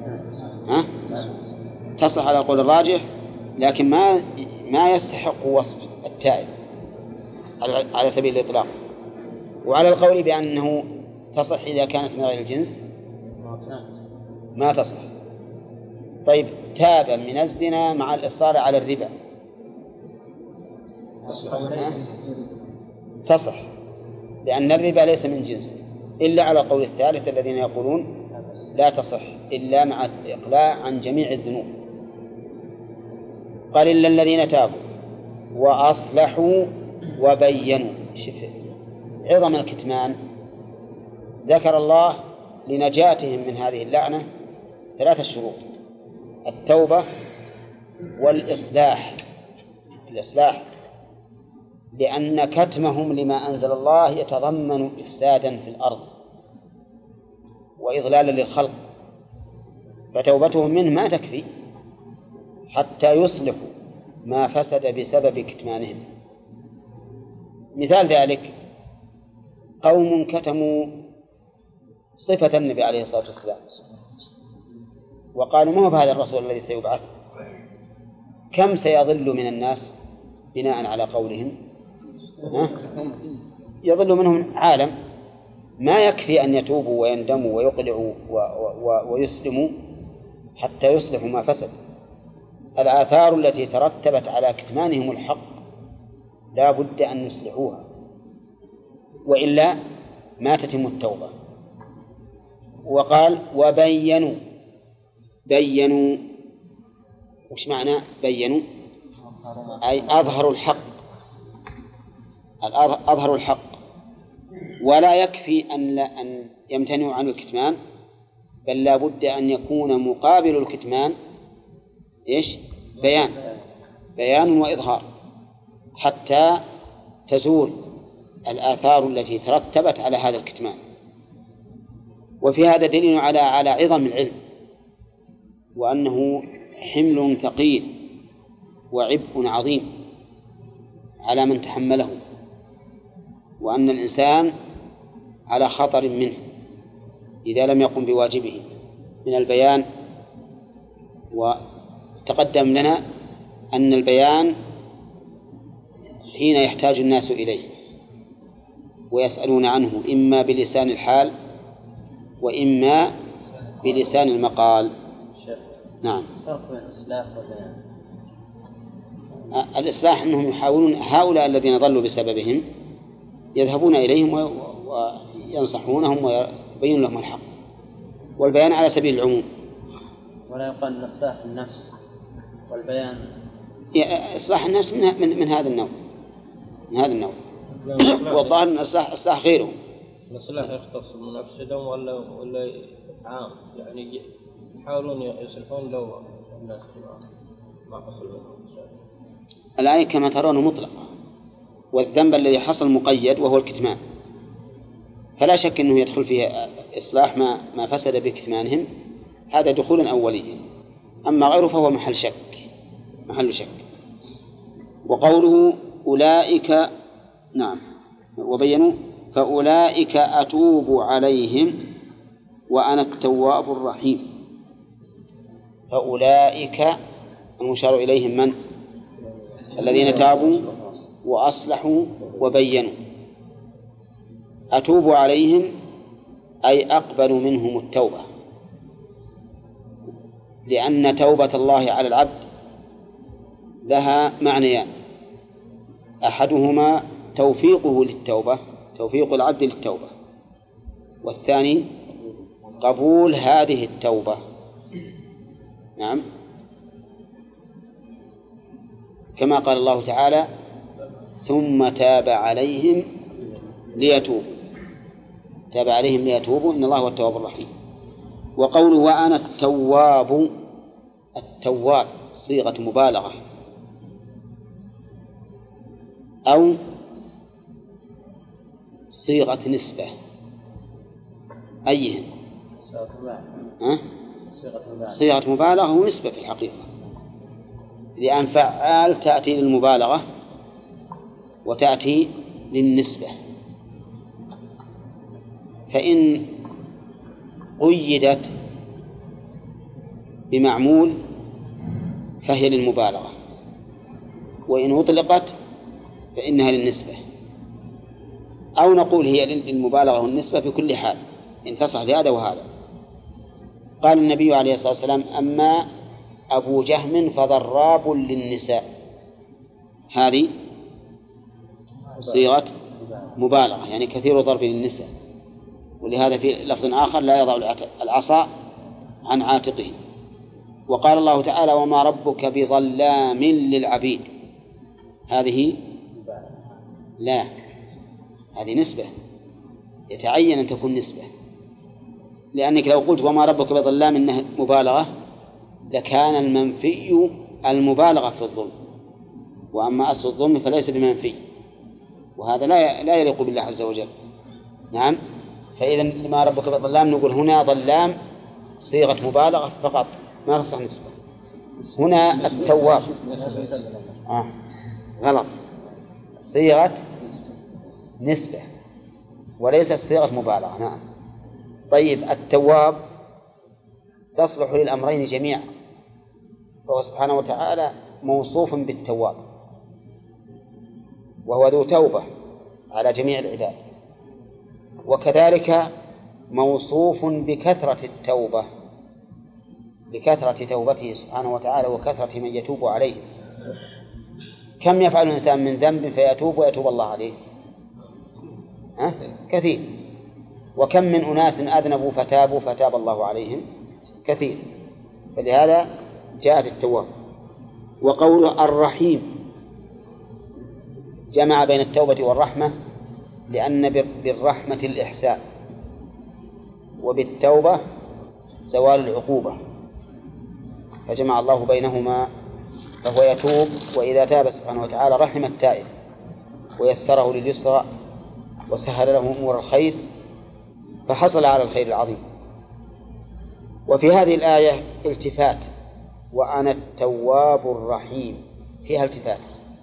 تصح على القول الراجح، لكن ما يستحق وصف التائب على سبيل الإطلاق. وعلى القول بأنه تصح إذا كانت من غير الجنس ما تصح. طيب تاب من الزنا مع الإصرار على الربا تصح، لأن الربا ليس من جنس، إلا على القول الثالث الذين يقولون لا تصح إلا مع الإقلاع عن جميع الذنوب. قال إلا الذين تابوا وأصلحوا وبينوا. شوف عظم الكتمان، ذكر الله لنجاتهم من هذه اللعنة 3 شروط: التوبة والإصلاح. الإصلاح لأن كتمهم لما أنزل الله يتضمن إفسادا في الأرض وإضلالا للخلق، فتوبتهم منه ما تكفي حتى يصلحوا ما فسد بسبب كتمانهم. مثال ذلك: قوم كتموا صفة النبي عليه الصلاة والسلام وقالوا ما هو بهذا الرسول الذي سيبعث، كم سيضل من الناس بناء على قولهم؟ يضل منهم عالم. ما يكفي أن يتوبوا ويندموا ويقلعوا ويسلموا حتى يصلحوا ما فسد. الآثار التي ترتبت على كتمانهم الحق لا بد أن يصلحوها، وإلا ما تتم التوبة. وقال وبينوا. بينوا وش معنى بينوا؟ أي أظهروا الحق. أظهروا الحق. ولا يكفي أن يمتنعوا عن الكتمان، بل لا بد أن يكون مقابل الكتمان إيش؟ بيان وإظهار، حتى تزول الآثار التي ترتبت على هذا الكتمان. وفي هذا دليل على عظم العلم، وأنه حمل ثقيل وعبء عظيم على من تحمله، وأن الإنسان على خطر منه إذا لم يقم بواجبه من البيان. وتقدم لنا أن البيان حين يحتاج الناس إليه ويسألون عنه إما بلسان الحال وإما بلسان المقال. شيخ، نعم. فرق بين الإصلاح والبيان. الإصلاح أنهم يحاولون هؤلاء الذين ضلوا بسببهم يذهبون إليهم وينصحونهم ويبين لهم الحق، والبيان على سبيل العموم. ولا يقال الإصلاح النفس والبيان إصلاح النفس من هذا النوع، من هذا النوع. والظاهر أن إصلاح غيرهم. الإصلاح يختص بمفسدة ولا عام، يعني يحاولون يصلحون لو الناس ما حصل منهم. الآية كما ترون مطلقة، والذنب الذي حصل مقيد وهو الكتمان، فلا شك أنه يدخل فيه إصلاح ما فسد بكتمانهم، هذا دخولا أوليا. أما غيره فهو محل شك. وقوله أولئك، نعم، وبينوا فأولئك أتوب عليهم وأنا التواب الرحيم. فأولئك المشار إليهم من؟ الذين تابوا وأصلحوا وبينوا. أتوب عليهم أي أقبل منهم التوبة، لأن توبة الله على العبد لها معنيان: أحدهما توفيقه للتوبة، توفيق العبد للتوبة، والثاني قبول هذه التوبة. نعم، كما قال الله تعالى: ثم تاب عليهم ليتوبوا. تاب عليهم ليتوبوا إن الله هو التواب الرحيم. وقوله وأنا التواب، التواب صيغة مبالغة أو صيغة نسبة، أيهن؟ صيغة مبالغة ونسبة في الحقيقة، لأن فعال تأتي للمبالغة وتأتي للنسبة. فإن قيدت بمعمول فهي للمبالغة، وإن أطلقت فإنها للنسبة، أو نقول هي للمبالغة والنسبة في كل حال، إن تصح لهذا وهذا. قال النبي عليه الصلاة والسلام: أما أبو جهم فضراب للنساء. هذه صيغة مبالغة، يعني كثير ضرب للنساء، ولهذا في لفظ آخر: لا يضع العصا عن عاتقه. وقال الله تعالى: وما ربك بظلام للعبيد. هذه لا، هذه نسبة، يتعين أن تكون نسبة، لأنك لو قلت وما ربك بظلام إنها مبالغة لكان المنفي المبالغة في الظلم، وأما أصل الظلم فليس بمنفي، وهذا لا يليق بالله عز وجل. نعم، فإذا ما ربك بظلام نقول هنا ظلام صيغة مبالغة فقط، ما تصح نسبة. هنا التواب غلط، صيغة نسبة وليست صيغة مبالغة. نعم. طيب، التواب تصلح للأمرين جميعا، فهو سبحانه وتعالى موصوف بالتواب، وهو ذو توبة على جميع العباد، وكذلك موصوف بكثرة التوبة، بكثرة توبته سبحانه وتعالى وكثرة من يتوب عليه. كم يفعل الإنسان من ذنب فيتوب ويتوب الله عليه؟ كثير. وكم من أناس أذنبوا فتابوا فتاب الله عليهم؟ كثير. فلهذا جاءت التواب. وقوله الرحيم جمع بين التوبة والرحمة، لأن بالرحمة الإحسان وبالتوبة زوال العقوبة، فجمع الله بينهما، فهو يتوب، وإذا تاب سبحانه وتعالى رحم التائب ويسره لليسرى وسهل له أمور الخير فحصل على الخير العظيم. وفي هذه الآية التفات: وأنا التواب الرحيم، فيها التفات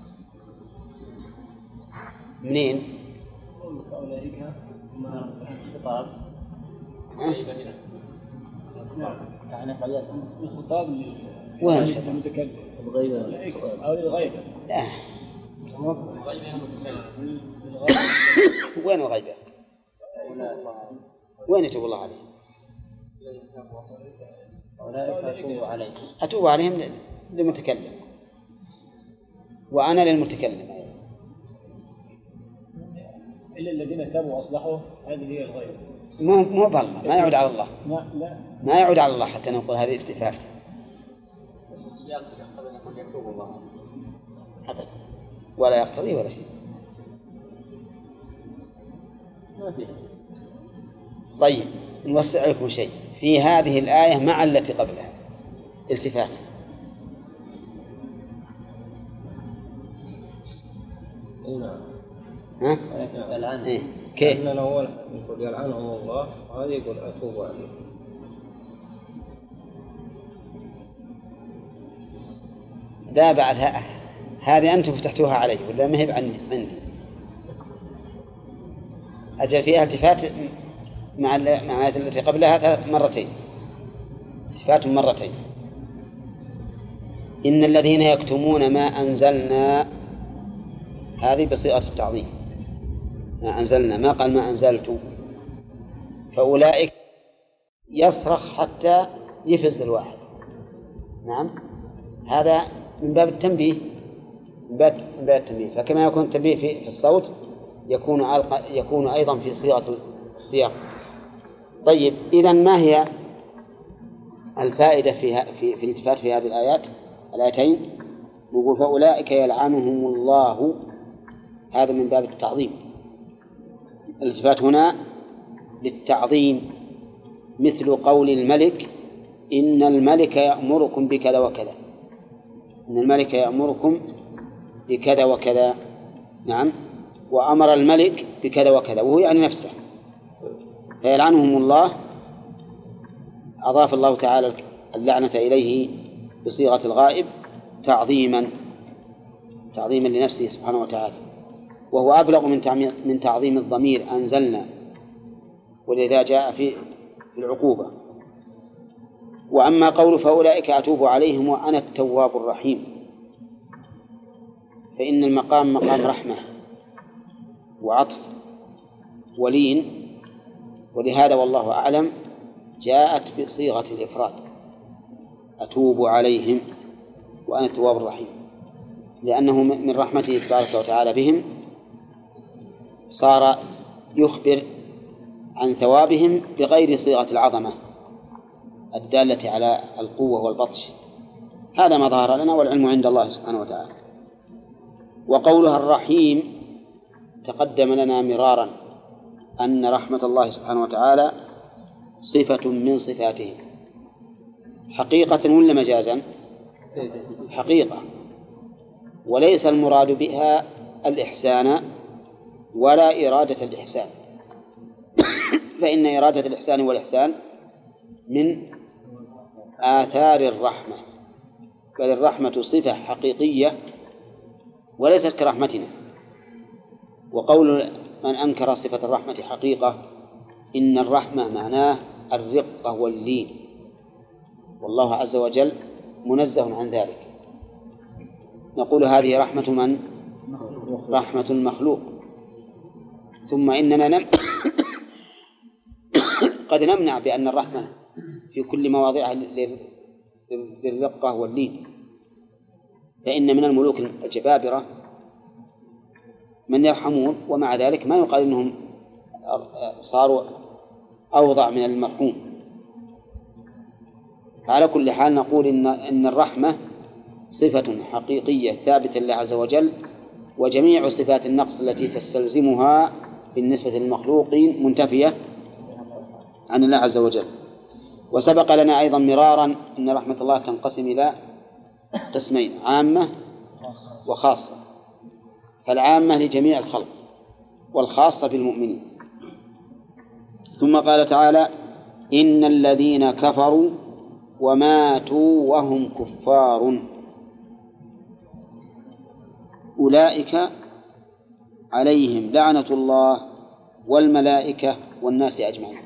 منين؟ أولئك ما خطاب يعني الخطاب وين الخطاب؟ المتكلم أو للغيبة. لا، وين الغيبة؟ وين يتوب الله عليه؟ أولئك أتوب عليهم. أتوب عليهم للمتكلم، وأنا للمتكلم أيضا. إلا الذين تابوا وأصلحوا هذه هي الغير. مو بالله، ما يعود على الله. لا ما يعود على الله حتى نقول هذه التفات. بس السياق يقتضي أن يقول يتوب الله. أبدا، ولا يقتضي ولا شيء. ما فيها. طيب نوسع لكم شيء في هذه الآية مع التي قبلها، التفات. ها؟ الآن إيه؟ كيف؟ لأن الأول يقول يلعنهم الله، وهذا يقول أتوب عليه. لا بعد هذه أنتم فتحتوها علي ولا ما هي عندي؟ أجل فيها التفات مع الآية التي قبلها مرتين، التفات مرتين. إن الذين يكتمون ما أنزلنا، هذه بصيغة التعظيم، ما أنزلنا، ما قال ما أنزلت. فأولئك يصرخ حتى يفز الواحد. نعم، هذا من باب التنبيه، من باب التنبيه. فكما يكون التنبيه في الصوت يكون أيضا في صيغة السياق. طيب إذن ما هي الفائدة في الالتفات في هذه الآيتين؟ نقول فأولئك يلعنهم الله، هذا من باب التعظيم. الالتفات هنا للتعظيم، مثل قول الملك إن الملك يأمركم بكذا وكذا، إن الملك يأمركم بكذا وكذا. نعم، وأمر الملك بكذا وكذا، وهو يعني نفسه. فيلعنهم الله، أضاف الله تعالى اللعنة إليه بصيغة الغائب تعظيما لنفسه سبحانه وتعالى، وهو أبلغ من تعظيم الضمير أنزلنا، ولذا جاء في العقوبة. وأما قول فأولئك أتوب عليهم وأنا التواب الرحيم، فإن المقام مقام رحمة وعطف ولين، ولهذا والله أعلم جاءت بصيغة الإفراد، أتوب عليهم وأنا التواب الرحيم، لأنه من رحمته تبارك وتعالى بهم صار يخبر عن ثوابهم بغير صيغة العظمة الدالة على القوة والبطش. هذا ما ظهر لنا، والعلم عند الله سبحانه وتعالى. وقولها الرحيم تقدم لنا مرارا أن رحمة الله سبحانه وتعالى صفة من صفاته، حقيقة ولا مجازا؟ حقيقة، وليس المراد بها الإحسان ولا إرادة الإحسان، فإن إرادة الإحسان والإحسان من آثار الرحمة، بل الرحمة صفة حقيقية وليست كرحمتنا. وقول من أنكر صفة الرحمة حقيقة، إن الرحمة معناه الرقة واللين، والله عز وجل منزه عن ذلك. نقول هذه رحمة من؟ رحمة المخلوق. ثم إننا قد نمنع بأن الرحمة في كل مواضعها للرقة واللين، فإن من الملوك الجبابرة من يرحمون، ومع ذلك ما يقال إنهم صاروا أوضع من المرحوم. على كل حال نقول إن الرحمة صفة حقيقية ثابتة لله عز وجل، وجميع صفات النقص التي تستلزمها بالنسبة للمخلوقين منتفية عن الله عز وجل. وسبق لنا أيضا مرارا أن رحمة الله تنقسم إلى قسمين، عامة وخاصة، فالعامة لجميع الخلق والخاصة بالمؤمنين. ثم قال تعالى إن الذين كفروا وماتوا وهم كفار أولئك عليهم لعنة الله والملائكة والناس أجمعين.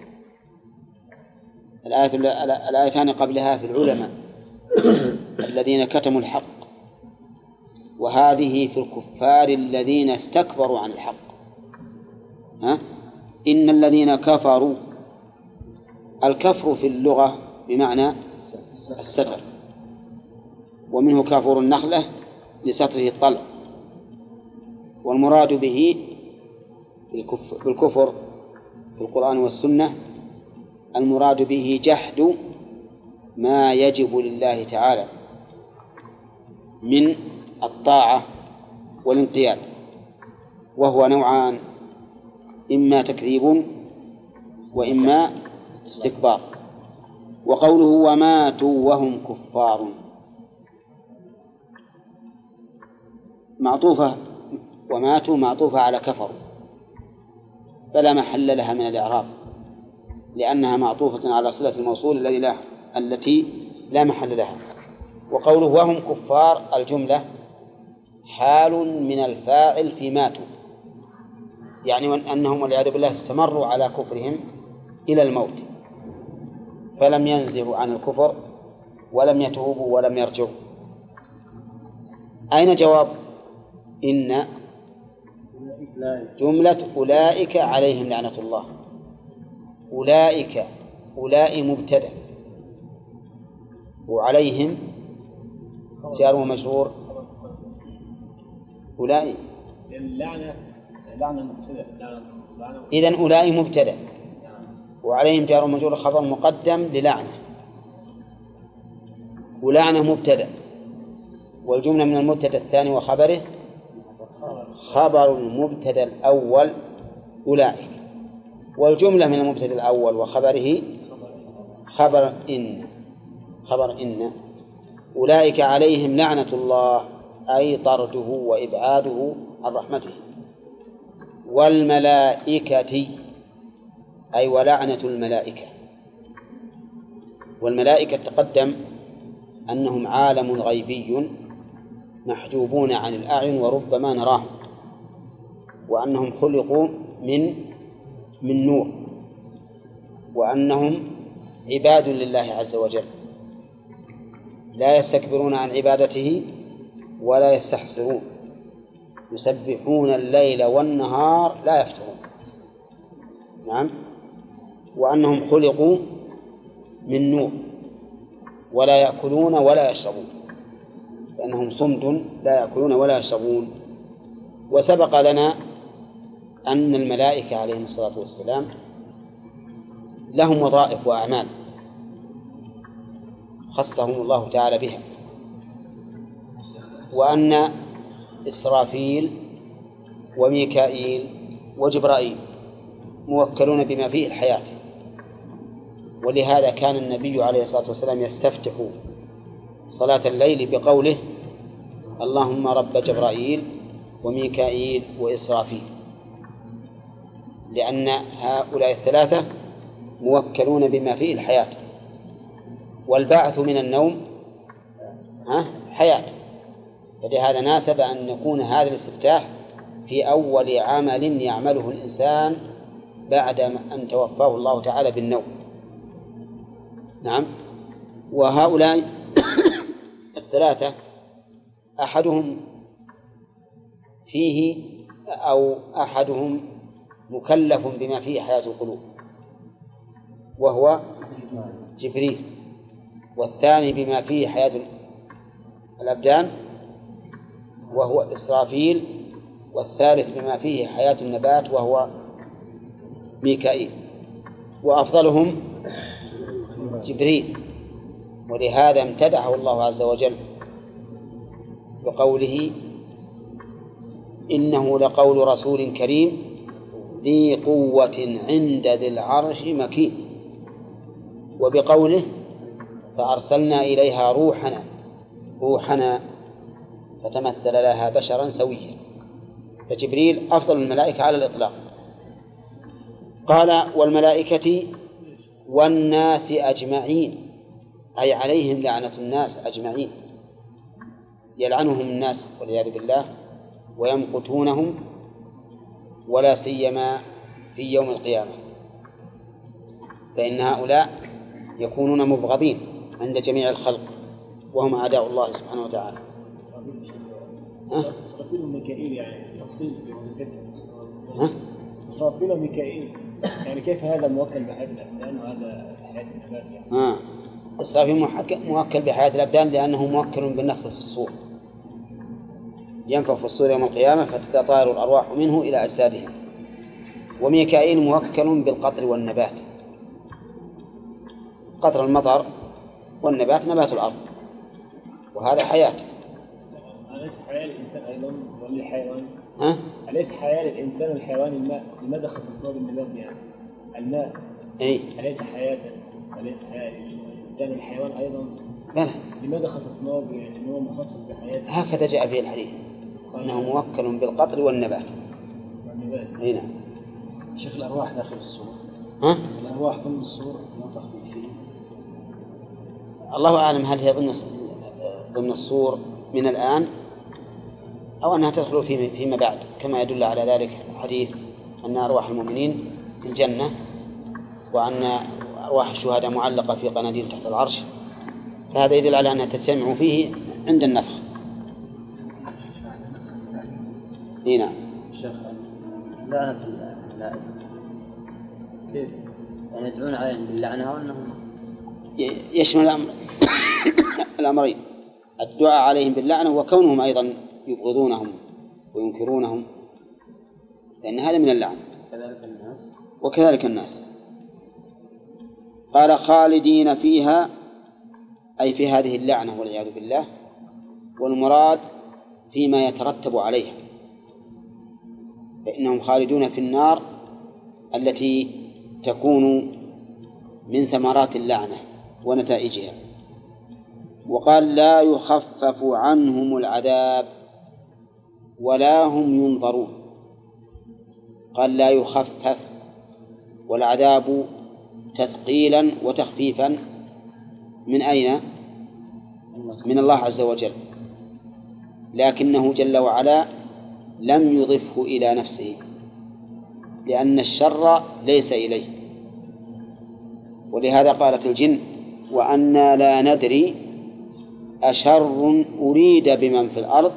الآيتان قبلها في العلماء الذين كتموا الحق، وهذه في الكفار الذين استكبروا عن الحق. إن الذين كفروا الكفر في اللغة بمعنى الستر، ومنه كافور النخلة لستره الطلع. والمراد به بالكفر في القرآن والسنة المراد به جحد ما يجب لله تعالى من الطاعة والانقياد، وهو نوعان: إما تكذيب وإما استكبار. وقوله وماتوا وهم كفار معطوفة، وماتوا معطوفة على كفروا، فلا محل لها من الإعراب لأنها معطوفة على صلة الموصول التي لا محل لها. وقوله وهم كفار الجملة حال من الفاعل في ماتوا، يعني أنهم والعياذ بالله استمروا على كفرهم إلى الموت، فلم ينزهوا عن الكفر ولم يتوبوا ولم يرجعوا. أين جواب إن؟ جملة أولئك عليهم لعنة الله. أولئك مبتدأ، وعليهم جار ومجرور. أولئك إذن أولئك مبتدأ وعليهم جار ومجرور خبر مقدم للعنة، ولعنة مبتدأ، والجملة من المبتدأ الثاني وخبره خبر المبتدأ الأول أولئك، والجملة من المبتدأ الأول وخبره خبر إن أولئك عليهم لعنة الله أي طرده وإبعاده عن رحمته، والملائكة أي ولعنة الملائكة. والملائكة تقدم أنهم عالم غيبي محجوبون عن الأعين وربما نراهم، وأنهم خلقوا من نور، وأنهم عباد لله عز وجل لا يستكبرون عن عبادته ولا يستحسرون، يسبحون الليل والنهار لا يفترون. نعم. وأنهم خلقوا من نور ولا يأكلون ولا يشربون، لأنهم صمد لا يأكلون ولا يشربون. وسبق لنا أن الملائكة عليهم الصلاة والسلام لهم وظائف وأعمال خصهم الله تعالى بها، وأن إسرافيل وميكائيل وجبرائيل موكلون بما فيه الحياة، ولهذا كان النبي عليه الصلاة والسلام يستفتح صلاة الليل بقوله اللهم رب جبرائيل وميكائيل وإسرافيل، لأن هؤلاء الثلاثة موكلون بما فيه الحياة، والبعث من النوم حياة، فلهذا ناسب أن يكون هذا الاستفتاح في أول عمل يعمله الإنسان بعد أن توفاه الله تعالى بالنوم. نعم. وهؤلاء الثلاثة أحدهم فيه أو أحدهم مكلف بما فيه حياة القلوب وهو جبريل، والثاني بما فيه حياة الأبدان وهو إسرافيل، والثالث بما فيه حياة النبات وهو ميكائيل، وأفضلهم جبريل. ولهذا امتدحه الله عز وجل بقوله إنه لقول رسول كريم ذي قوة عند ذي العرش مكين، وبقوله فأرسلنا إليها روحنا فتمثل لها بشرا سويا، فجبريل أفضل الملائكة على الإطلاق. قال والملائكة والناس أجمعين أي عليهم لعنة الناس أجمعين، يلعنهم الناس والعياذ بالله ويمقتونهم، ولا سيما في يوم القيامة، فإن هؤلاء يكونون مبغضين عند جميع الخلق وهم أعداء الله سبحانه وتعالى. إسرافيل وميكائيل يعني تفصيل في إسرافيل وميكائيل يعني كيف هذا موكل بحياة الأبدان وهذا بحياة النبات يعني؟ إسرافيل موكل بحياة الأبدان لأنه موكل بالنفخ في الصور، ينفخ في الصور يوم القيامة فتتطاير الأرواح منه إلى أجسادهم. وميكائيل موكل بالقطر والنبات، قطر المطر والنبات نبات الأرض، وهذا حياة. أليس حياة الإنسان أيضا والحيوان؟ ها؟ أليس حياة الإنسان والحيوان الماء؟ لماذا خصصناه بالنبات يعني؟ الماء أليس حياة؟ أليس حياة الإنسان والحيوان أيضا؟ بلى. لماذا خصصناه بأنه مخصص بحياة؟ هكذا جاء في الحديث أنه موكل بالقطر والنبات. أي نعم. شيخ الأرواح داخل الصور. ها؟ الأرواح ضمن الصور ينطق فيه. الله أعلم هل هي ضمن الصور من الآن أو أنها تدخل فيما بعد، كما يدل على ذلك حديث أن أرواح المؤمنين في الجنة، وأن أرواح الشهداء معلقة في قناديل تحت العرش، فهذا يدل على أنها تجتمع فيه عند النفخ. نعم. شيخ لعنة الملائكة كيف؟ يعني يدعون عليهم باللعنة وأنهم يشمل الأمرين، الدعاء عليهم باللعنة وكونهم أيضا يبغضونهم وينكرونهم، لأن هذا من اللعنة. وكذلك الناس. قال خالدين فيها أي في هذه اللعنة والعياذ بالله، والمراد فيما يترتب عليها، فإنهم خالدون في النار التي تكون من ثمرات اللعنة ونتائجها. وقال لا يخفف عنهم العذاب ولا هم ينظرون. قال لا يخفف، والعذاب تثقيلا وتخفيفا من أين؟ من الله عز وجل، لكنه جل وعلا لم يضفه إلى نفسه، لأن الشر ليس إليه. ولهذا قالت الجن وأنا لا ندري أشر أريد بمن في الأرض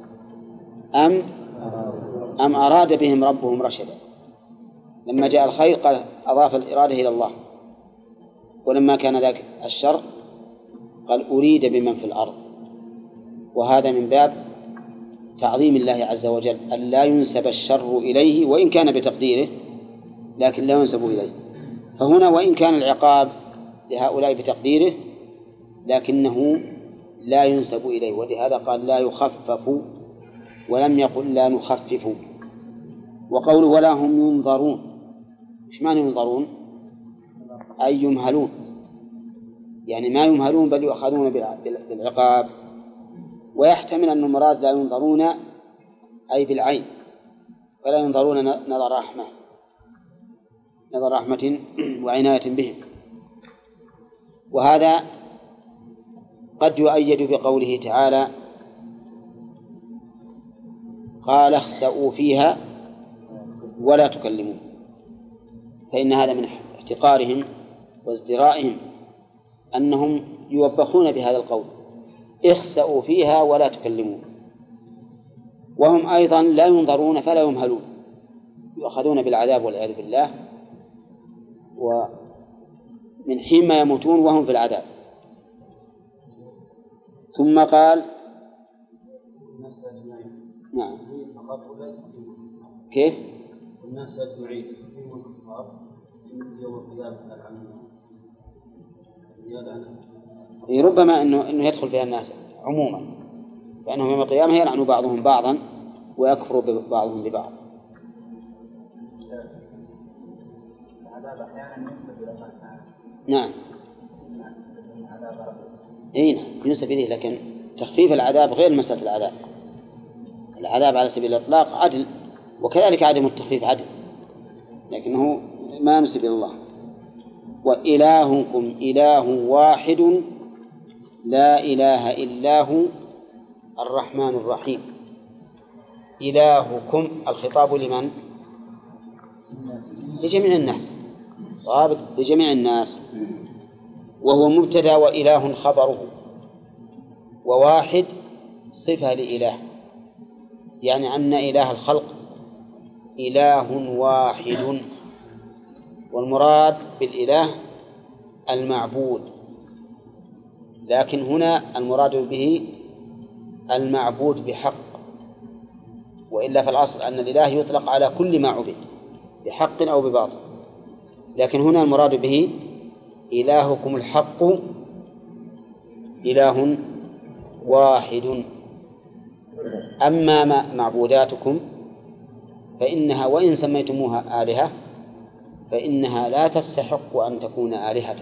أم أراد بهم ربهم رشدا. لما جاء الخير قال أضاف الإرادة إلى الله، ولما كان ذاك الشر قال أريد بمن في الأرض. وهذا من باب تعظيم الله عز وجل أن لا ينسب الشر إليه، وإن كان بتقديره لكن لا ينسب إليه. فهنا وإن كان العقاب لهؤلاء بتقديره لكنه لا ينسب إليه، ولهذا قال لا يخفف ولم يقل لا نخفف. وقوله ولا هم ينظرون، إيش معنى ينظرون؟ أي يمهلون، يعني ما يمهلون بل يؤخذون بالعقاب. ويحتمل أن المراد لا ينظرون أي بالعين، فلا ينظرون نظر رحمة وعناية بهم. وهذا قد يؤيد بقوله تعالى قال اخسئوا فيها ولا تكلمون، فإن هذا من احتقارهم وازدرائهم أنهم يوبخون بهذا القول اخسئوا فيها ولا تكلمون، وهم أيضا لا ينظرون فلا يمهلون، يؤخذون بالعذاب والعياذ بالله، ومن حين ما يموتون وهم في العذاب. ثم قال نعم كيف؟ الناس أجمعين يوم القيامة ربما أنه يدخل فيها الناس عموما، فإنهم يوم القيامة يلعن بعضهم بعضا ويكفر بعضهم ببعض. نعم أين ينسب إليه، لكن تخفيف العذاب غير مسألة العذاب. العذاب على سبيل الإطلاق عدل، وكذلك عدم التخفيف عدل، لكنه ما نسب إلى الله. وإلهكم إله واحد لا إله إلا هو الرحمن الرحيم. إلهكم الخطاب لمن؟ لجميع الناس، رابط لجميع الناس، وهو مبتدأ وإله خبره، وواحد صفة لإله، يعني أن إله الخلق إله واحد والمراد بالإله المعبود، لكن هنا المراد به المعبود بحق، وإلا فالأصل أن الإله يطلق على كل ما عبد بحق أو بباطل، لكن هنا المراد به إلهكم الحق إله واحد. أما معبوداتكم فإنها وإن سميتموها آلهة فإنها لا تستحق أن تكون آلهة،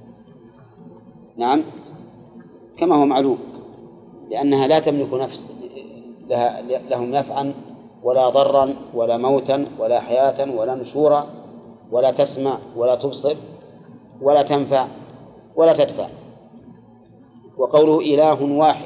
نعم كما هو معلوم، لأنها لا تملك لهم نفعا ولا ضرا ولا موتا ولا حياة ولا نشورا، ولا تسمع ولا تبصر ولا تنفع ولا تدفع. وقوله إله واحد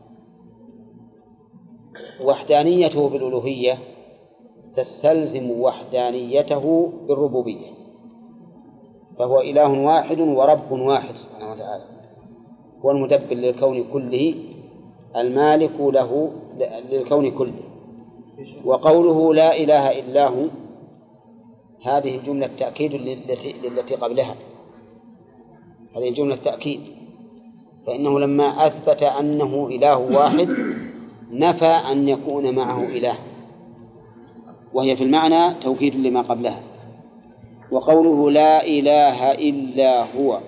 وحدانيته بالألوهية تستلزم وحدانيته بالربوبية، فهو إله واحد ورب واحد سبحانه وتعالى، هو المدبر للكون كله المالك له للكون كله. وقوله لا إله إلا هو هذه الجملة تأكيد للتي قبلها، هذه الجملة تأكيد، فإنه لما أثبت أنه إله واحد نفى أن يكون معه إله، وهي في المعنى توكيد لما قبلها. وقوله لا إله إلا هو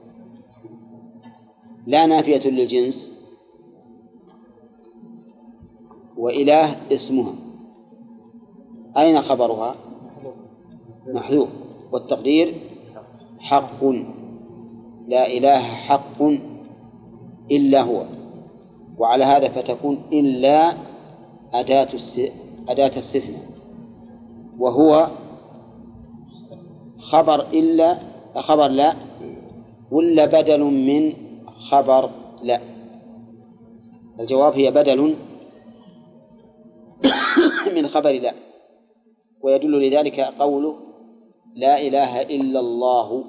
لا نافية للجنس، وإله اسمها، أين خبرها؟ محذوف، والتقدير حق، لا إله حق إلا هو، وعلى هذا فتكون إلا أداة استثناء، وهو خبر إلا خبر لا ولا بدل من خبر لا؟ الجواب هي بدل من خبر لا، ويدل لذلك قوله لا إله إلا الله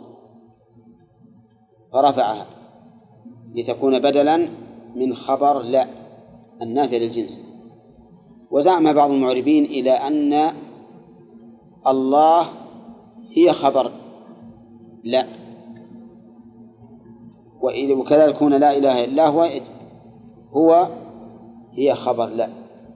فرفعها لتكون بدلا من خبر لا النافية للجنس. وزعم بعض المعربين إلى أن الله هي خبر لا، وكذلك يكون لا إله إلا هو هي خبر لا،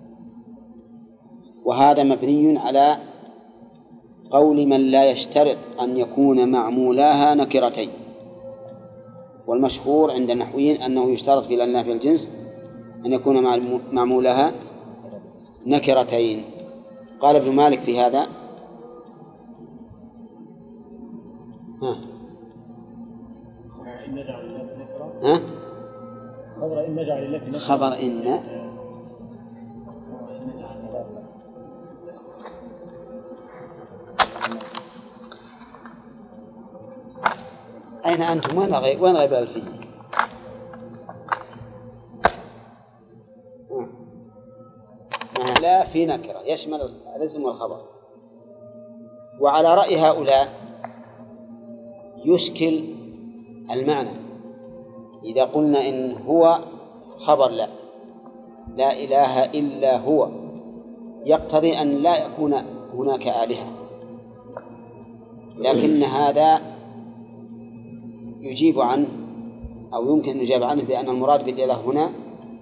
وهذا مبني على قول من لا يشترط أن يكون معمولاها نكرتين، والمشهور عند النحويين أنه يشترط في النافية الجنس أن يكون معمولها نكرتين. قال ابن مالك في هذا خبر إن أين أنتم؟ وين غيب الألفية؟ لا في نكرة يشمل الاسم والخبر. وعلى رأي هؤلاء يشكل المعنى إذا قلنا إن هو خبر لا إله إلا هو، يقتضي أن لا يكون هناك آلهة، لكن هذا يجيب عنه أو يمكن أن يجاب عنه بأن المراد بالإله هنا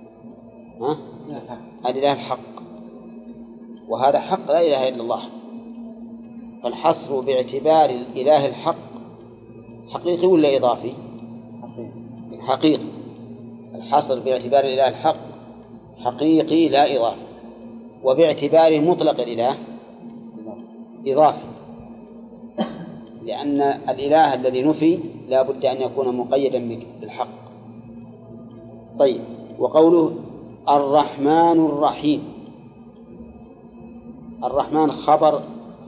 الإله الحق، وهذا حق لا إله إلا الله، فالحصر باعتبار الإله الحق حقيقي ولا إضافي؟ حقيقي. الحصر باعتبار الإله الحق حقيقي لا إضافي، وباعتبار مطلق الإله إضافي، لأن الإله الذي نفي لا بد أن يكون مقيدا بالحق. طيب، وقوله الرحمن الرحيم، الرحمن خبر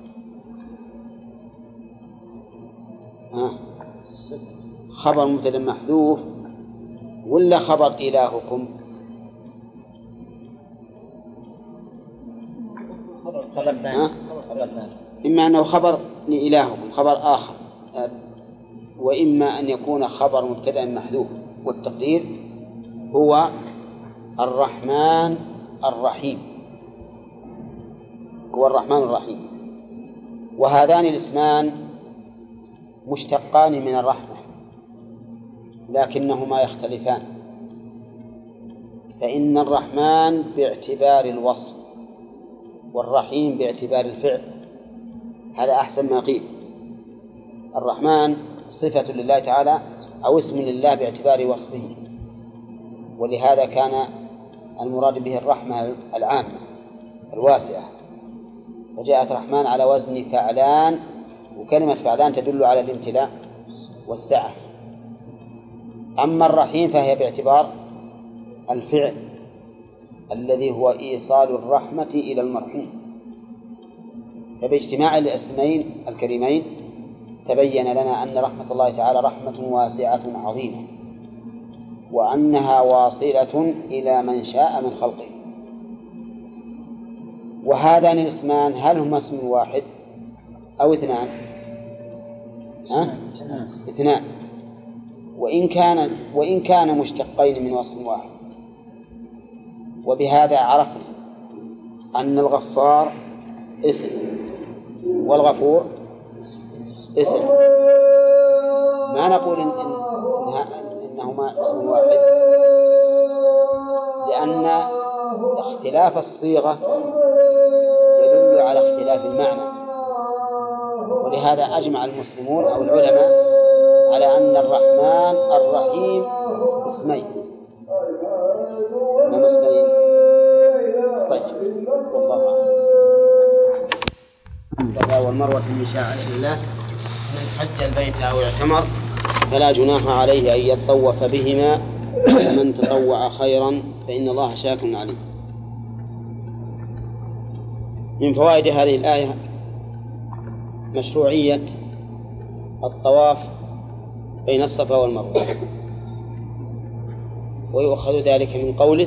خبر مبتدأ محذوف ولا خبر إلهكم؟ إما أنه خبر لإلهكم خبر آخر، وإما أن يكون خبر مبتدأ محذوف، والتقدير هو الرحمن الرحيم، هو الرحمن الرحيم. وهذان الاسمان مشتقان من الرحمة لكنهما يختلفان، فإن الرحمن باعتبار الوصف والرحيم باعتبار الفعل، هذا أحسن ما قيل. الرحمن صفة لله تعالى أو اسم لله باعتبار وصفه، ولهذا كان المراد به الرحمة العامة الواسعة، وجاءت رحمن على وزن فعلان، وكلمة فعلان تدل على الامتلاء والسعة. أما الرحيم فهي باعتبار الفعل الذي هو إيصال الرحمة إلى المرحوم. فباجتماع الاسمين الكريمين تبين لنا أن رحمة الله تعالى رحمة واسعة عظيمة، وأنها واصلة إلى من شاء من خلقه. وهذان الاسمان هل هما اسم واحد أو اثنان؟ اثنان، وإن كان مشتقين من وصف واحد. وبهذا عرفنا أن الغفار اسم والغفور اسم، ما نقول إنهما اسم واحد، لأن اختلاف الصيغة يدل على اختلاف المعنى. ولهذا أجمع المسلمون أو العلماء على أن الرحمن الرحيم اسمين، إنما اسمين. طيب، والله أعلم. والمروة من شعائر الله، من حج البيت أو اعتمر فلا جناح عليه أن يطوف بهما، ومن تطوع خيرا فإن الله شاكر عليم. من فوائد هذه الآية مشروعية الطواف بين الصفا والمروة، ويؤخذ ذلك من قوله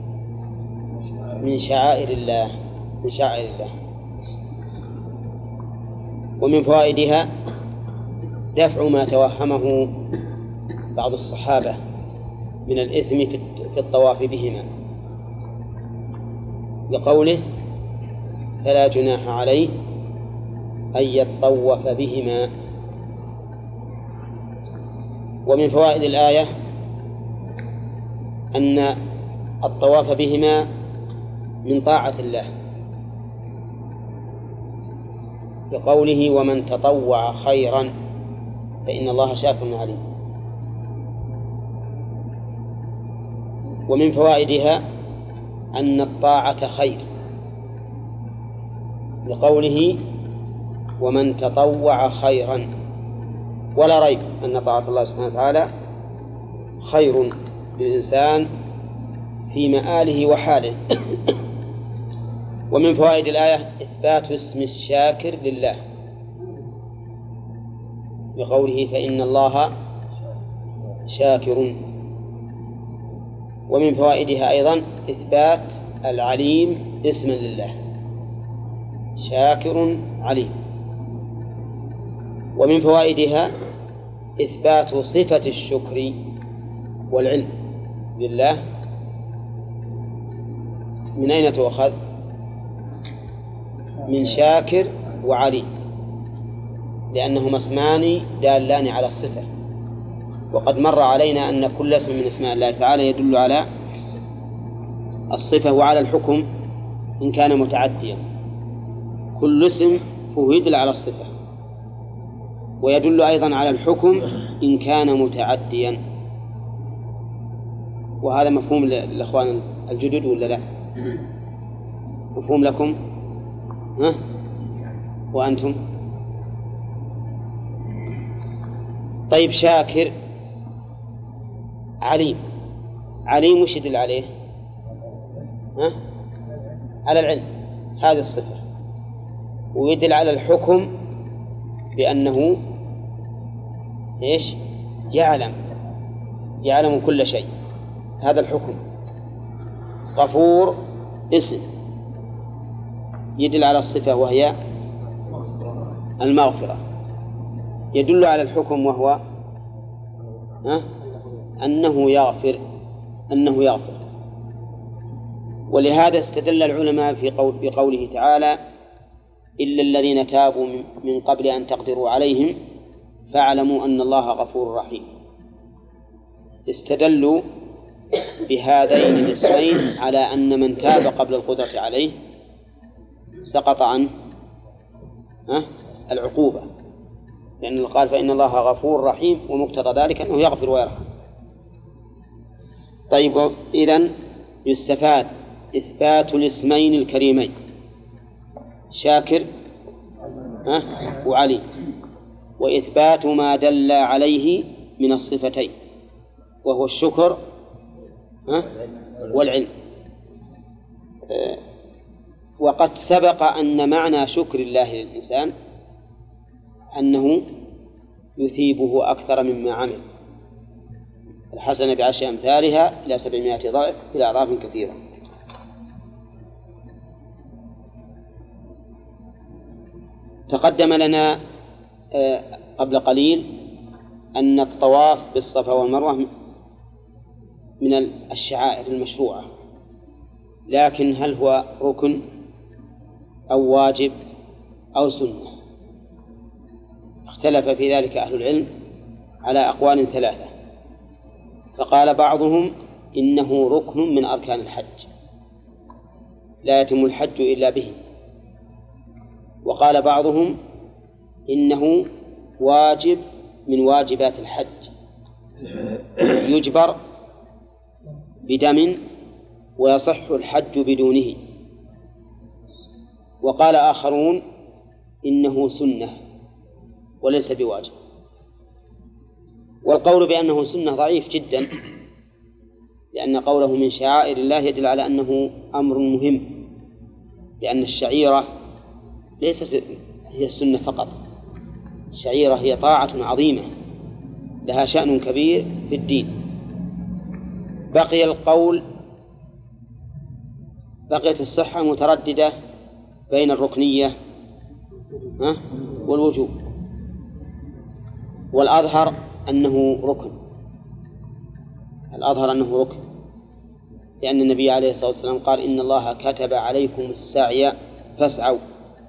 من شعائر الله، من شعائر الله. ومن فوائدها دفع ما توهمه بعض الصحابة من الإثم في الطواف بهما، لقوله فلا جناح عليه أن يطوف بهما. ومن فوائد الآية أن الطواف بهما من طاعة الله، لقوله ومن تطوع خيرا فإن الله شاكر عليم. ومن فوائدها أن الطاعة خير، لقوله ومن تطوع خيرا، ولا ريب أن طاعة الله سبحانه وتعالى خير للإنسان في مآله وحاله. ومن فوائد الآية إثبات اسم الشاكر لله، بقوله فإن الله شاكر. ومن فوائدها أيضا إثبات العليم اسما لله، شاكر عليم. ومن فوائدها إثبات صفة الشكر والعلم لله. من أين تؤخذ؟ من شاكر وعليم، لأنهما اسمان دالان على الصفة. وقد مر علينا أن كل اسم من اسماء الله تعالى يدل على الصفة وعلى الحكم إن كان متعديا. كل اسم فهو يدل على الصفة، ويدل أيضا على الحكم إن كان متعديا. وهذا مفهوم للأخوان الجدد ولا لا؟ مفهوم لكم؟ ها؟ وأنتم؟ طيب، شاكر عليم. عليم وش يدل عليه؟ ها؟ على العلم، هذه الصفة. ويدل على الحكم بأنه إيش؟ يعلم كل شيء، هذا الحكم. غفور اسم يدل على الصفة وهي المغفرة، يدل على الحكم وهو أنه يغفر. ولهذا استدل العلماء بقوله تعالى إلا الذين تابوا من قبل أن تقدروا عليهم فاعلموا أن الله غفور رحيم. استدلوا بهذين الاسمين على أن من تاب قبل القدرة عليه سقط عن العقوبة، لأنه قال فإن الله غفور رحيم، ومقتضى ذلك أنه يغفر ويرحم. طيب، إذن يستفاد إثبات الاسمين الكريمين شاكر وعليم، وإثبات ما دل عليه من الصفتين وهو الشكر والعلم. وقد سبق أن معنى شكر الله للإنسان أنه يثيبه أكثر مما عمل، الحسنة بعشر أمثالها إلى 700 ضعف إلى أضعاف كثيرة. تقدم لنا قبل قليل أن الطواف بالصفا والمروة من الشعائر المشروعة، لكن هل هو ركن أو واجب أو سنة؟ اختلف في ذلك أهل العلم على أقوال ثلاثة. فقال بعضهم إنه ركن من أركان الحج لا يتم الحج إلا به، وقال بعضهم إنه واجب من واجبات الحج يجبر بدم ويصح الحج بدونه، وقال آخرون إنه سنة وليس بواجب. والقول بأنه سنة ضعيف جدا، لأن قوله من شعائر الله يدل على أنه أمر مهم، لأن الشعيرة ليست هي السنة فقط، الشعيرة هي طاعة عظيمة لها شأن كبير في الدين. بقيت الصحة مترددة بين الركنية والوجوب، والأظهر أنه ركن، لأن النبي عليه الصلاة والسلام قال إن الله كتب عليكم السعي فاسعوا،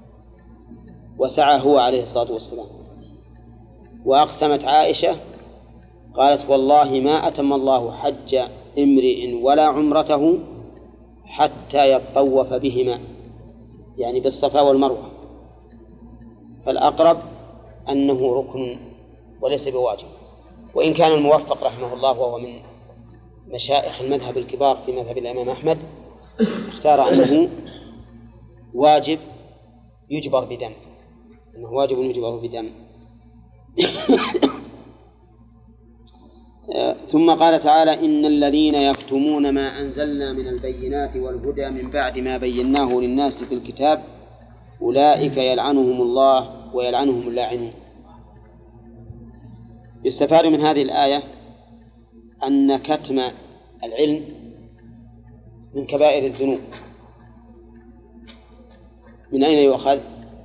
وسعى هو عليه الصلاة والسلام. وأقسمت عائشة قالت والله ما أتم الله حج امرئ ولا عمرته حتى يطوف بهما، يعني بالصفا والمروة. فالأقرب أنه ركن وليس بواجب، وإن كان الموفق رحمه الله وهو من مشائخ المذهب الكبار في مذهب الإمام أحمد اختار أنه واجب يجبر بدم، أنه واجب يجبر بدم. ثم قال تعالى إن الذين يكتمون ما أنزلنا من البينات والهدى من بعد ما بيناه للناس في الكتاب أولئك يلعنهم الله ويلعنهم اللاعنون. يستفاد من هذه الآية أن كتم العلم من كبائر الذنوب. من أين يؤخذ؟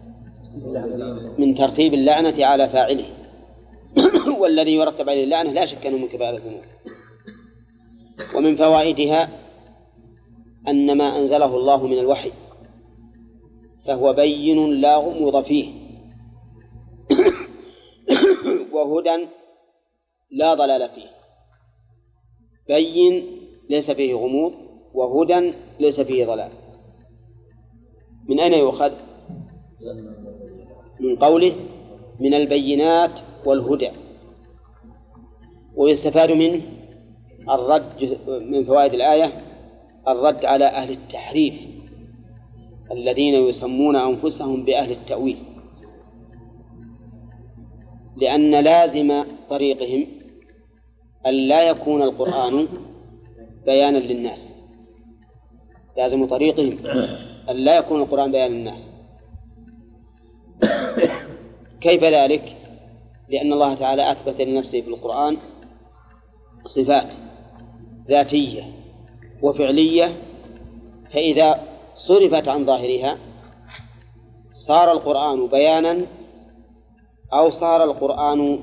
من ترتيب اللعنة على فاعله، والذي يرتب عليه اللعنة لا شك أنه من كبائر الذنوب. ومن فوائدها أن ما أنزله الله من الوحي فهو بين لا غموض فيه، وهدى لا ضلال فيه. بين ليس فيه غموض، وهدى ليس فيه ضلال. من أين يؤخذ؟ من قوله من البينات والهدى. ويستفاد منه الرد، من فوائد الآية الرد على أهل التحريف الذين يسمون أنفسهم بأهل التأويل، لأن لازم طريقهم أن لا يكون القرآن بيانا للناس. لازم طريقهم أن لا يكون القرآن بيانا للناس. كيف ذلك؟ لأن الله تعالى أثبت لنفسه في القرآن صفات ذاتية وفعلية، فإذا صرفت عن ظاهرها صار القرآن بيانا أو صار القرآن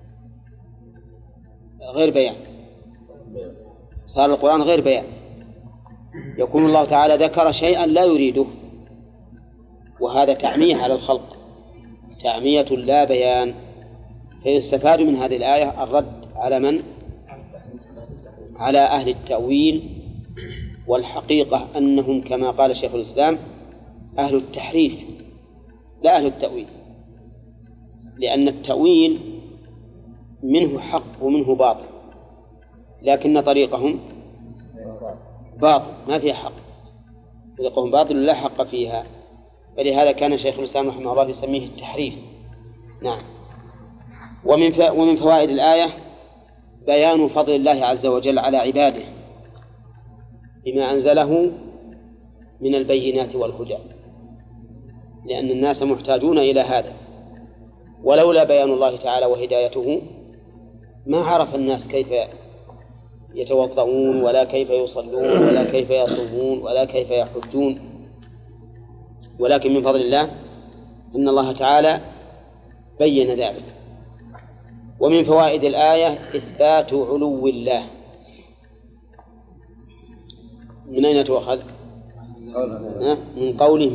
غير بيان. صار القرآن غير بيان، يكون الله تعالى ذكر شيئا لا يريده، وهذا تعمية على الخلق، تعمية لا بيان. فيستفاد من هذه الآية الرد على من؟ على أهل التأويل، والحقيقة أنهم كما قال شيخ الإسلام أهل التحريف لا أهل التأويل، لأن التأويل منه حق ومنه باطل، لكن طريقهم باطل ما فيها حق، طريقهم باطل لا حق فيها، فلهذا كان شيخ الإسلام رحمه الله يسميه التحريف. نعم. ومن فوائد الآية بيان فضل الله عز وجل على عباده بما أنزله من البينات والهدى، لأن الناس محتاجون إلى هذا، ولولا بيان الله تعالى وهدايته ما عرف الناس كيف يتوضؤون ولا كيف يصلون ولا كيف يصومون ولا كيف يحجون، ولكن من فضل الله أن الله تعالى بين ذلك. ومن فوائد الآية إثبات علو الله. من أين تؤخذ؟ من قوله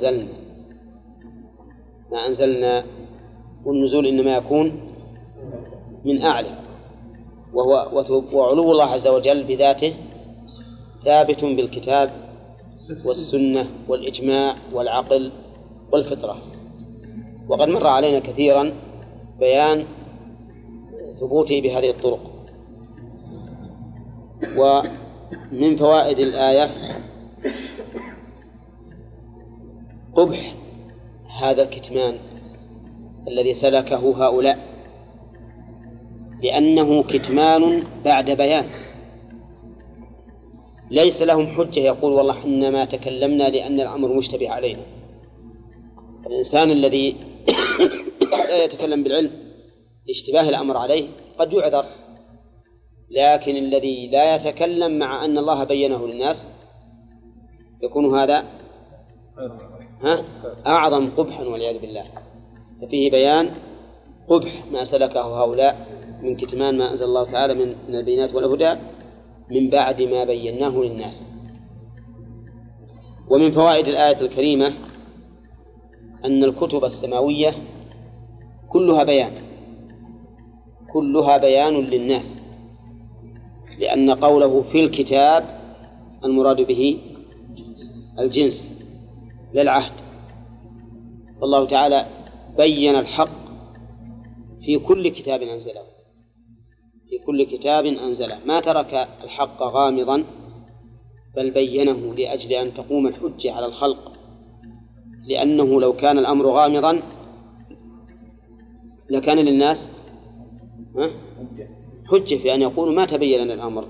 ما أنزلنا، والنزول إنما يكون من أعلى، وعلو الله عز وجل بذاته ثابت بالكتاب والسنة والإجماع والعقل والفطرة، وقد مر علينا كثيرا بيان ثبوته بهذه الطرق. ومن فوائد الآية قبح هذا الكتمان الذي سلكه هؤلاء، لأنه كتمان بعد بيان، ليس لهم حجة يقول والله إنما تكلمنا لأن الأمر مشتبه علينا. الإنسان الذي لا يتكلم بالعلم لاشتباه الأمر عليه قد يعذر، لكن الذي لا يتكلم مع أن الله بينه للناس يكون هذا أعظم قبحا والعياذ بالله. ففيه بيان قبح ما سلكه هؤلاء من كتمان ما أنزل الله تعالى من البينات والهدى من بعد ما بيناه للناس. ومن فوائد الآية الكريمة أن الكتب السماوية كلها بيان للناس، لأن قوله في الكتاب المراد به الجنس لا العهد، والله تعالى بين الحق في كل كتاب أنزله، ما ترك الحق غامضا بل بينه لأجل أن تقوم الحجة على الخلق، لأنه لو كان الأمر غامضا لكان للناس حجة في أن يقولوا ما تبين لنا الأمر.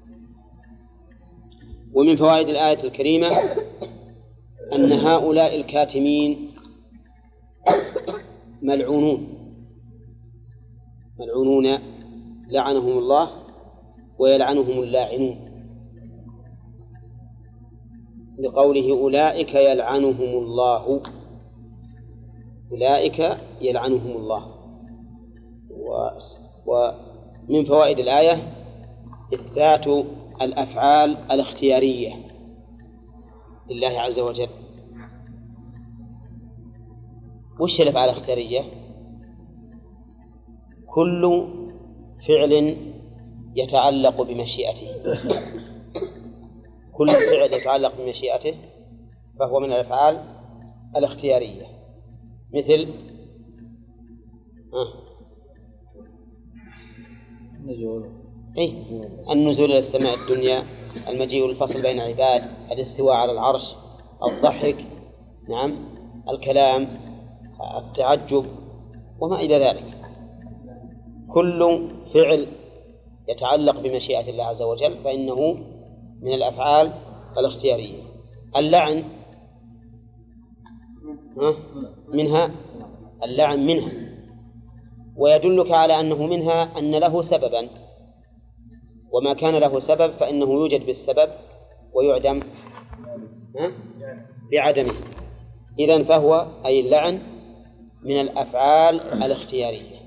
ومن فوائد الآية الكريمة أن هؤلاء الكاتمين ملعونون لعنهم الله ويلعنهم اللاعنون، لقوله أولئك يلعنهم الله. ومن فوائد الآية إثبات الأفعال الاختيارية لله عز وجل. وش الأفعال الاختيارية؟ كل فعل يتعلق بمشيئته، كل فعل يتعلق بمشيئته فهو من الأفعال الاختيارية، مثل النزول إلى السماء الدنيا، المجيء والفصل بين عباد، الاستواء على العرش، الضحك، نعم، الكلام، التعجب وما إلى ذلك. كل فعل يتعلق بمشيئة الله عز وجل فإنه من الأفعال الاختيارية. اللعن منها، ويدلك على أنه منها أن له سببا، وما كان له سبب فإنه يوجد بالسبب ويعدم بعدمه. إذن فهو أي اللعن من الأفعال الاختيارية.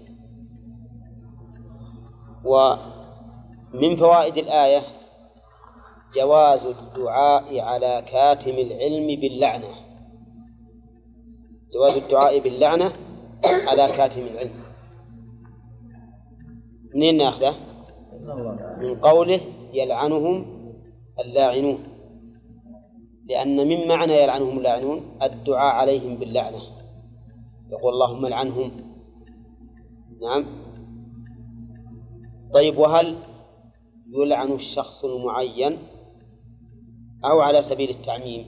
ومن فوائد الآية جواز الدعاء على كاتم العلم باللعنة، جواز الدعاء باللعنة على كاتم العلم، منين ناخذه؟ من قوله يلعنهم اللاعنون، لأن من معنى يلعنهم اللاعنون الدعاء عليهم باللعنة، يقول اللهم العنهم. نعم. طيب، وهل يلعن الشخص المعين أو على سبيل التعميم؟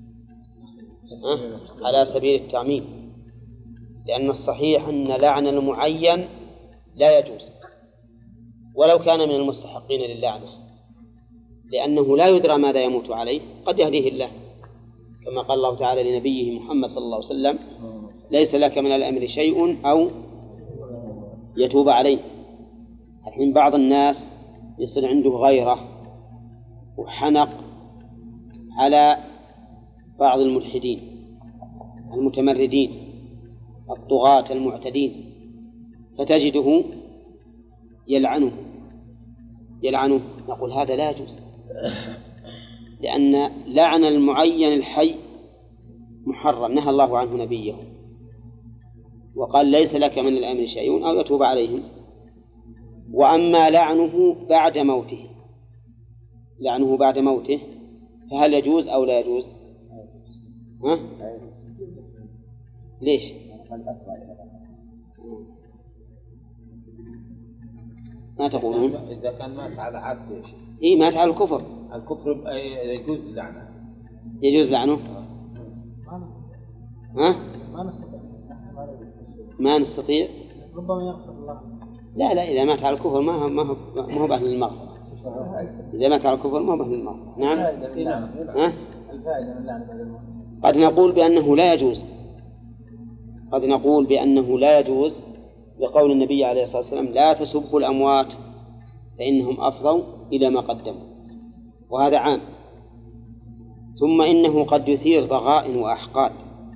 على سبيل التعميم، لأن الصحيح أن لعن المعين لا يجوز ولو كان من المستحقين للعنة، لأنه لا يدرى ماذا يموت عليه، قد يهديه الله، كما قال الله تعالى لنبيه محمد صلى الله عليه وسلم ليس لك من الأمر شيء أو يتوب عليه. الحين بعض الناس يصير عنده غيرة وحنق على بعض الملحدين المتمردين الطغاة المعتدين، فتجده يلعنه. نقول هذا لا يجوز، لأن لعن المعين الحي محرم، نهى الله عنه نبيه وقال ليس لك من الأمر شيء أو يتوب عليهم. وأما لعنه بعد موته فهل يجوز أو لا يجوز؟ ها؟ ليش؟ ما تقولون؟ إذا كان مات على عبد إيش؟ إيه، مات على الكفر. الكفر يجوز اللعنة. يجوز لعنه؟ ها؟ ما نستطيع. ربما يغفر الله. لا، إذا مات على الكفر ما هو بأهل المغفرة. إذا مات على الكفر ما هو بأهل المغفرة. نعم. ها؟ الفائدة من اللعنة بعد الموت. قد نقول بأنه لا يجوز لقول النبي عليه الصلاة والسلام لا تسبوا الأموات فإنهم أفضوا إلى ما قدموا، وهذا عام. ثم إنه قد يثير ضغائن وأحقاد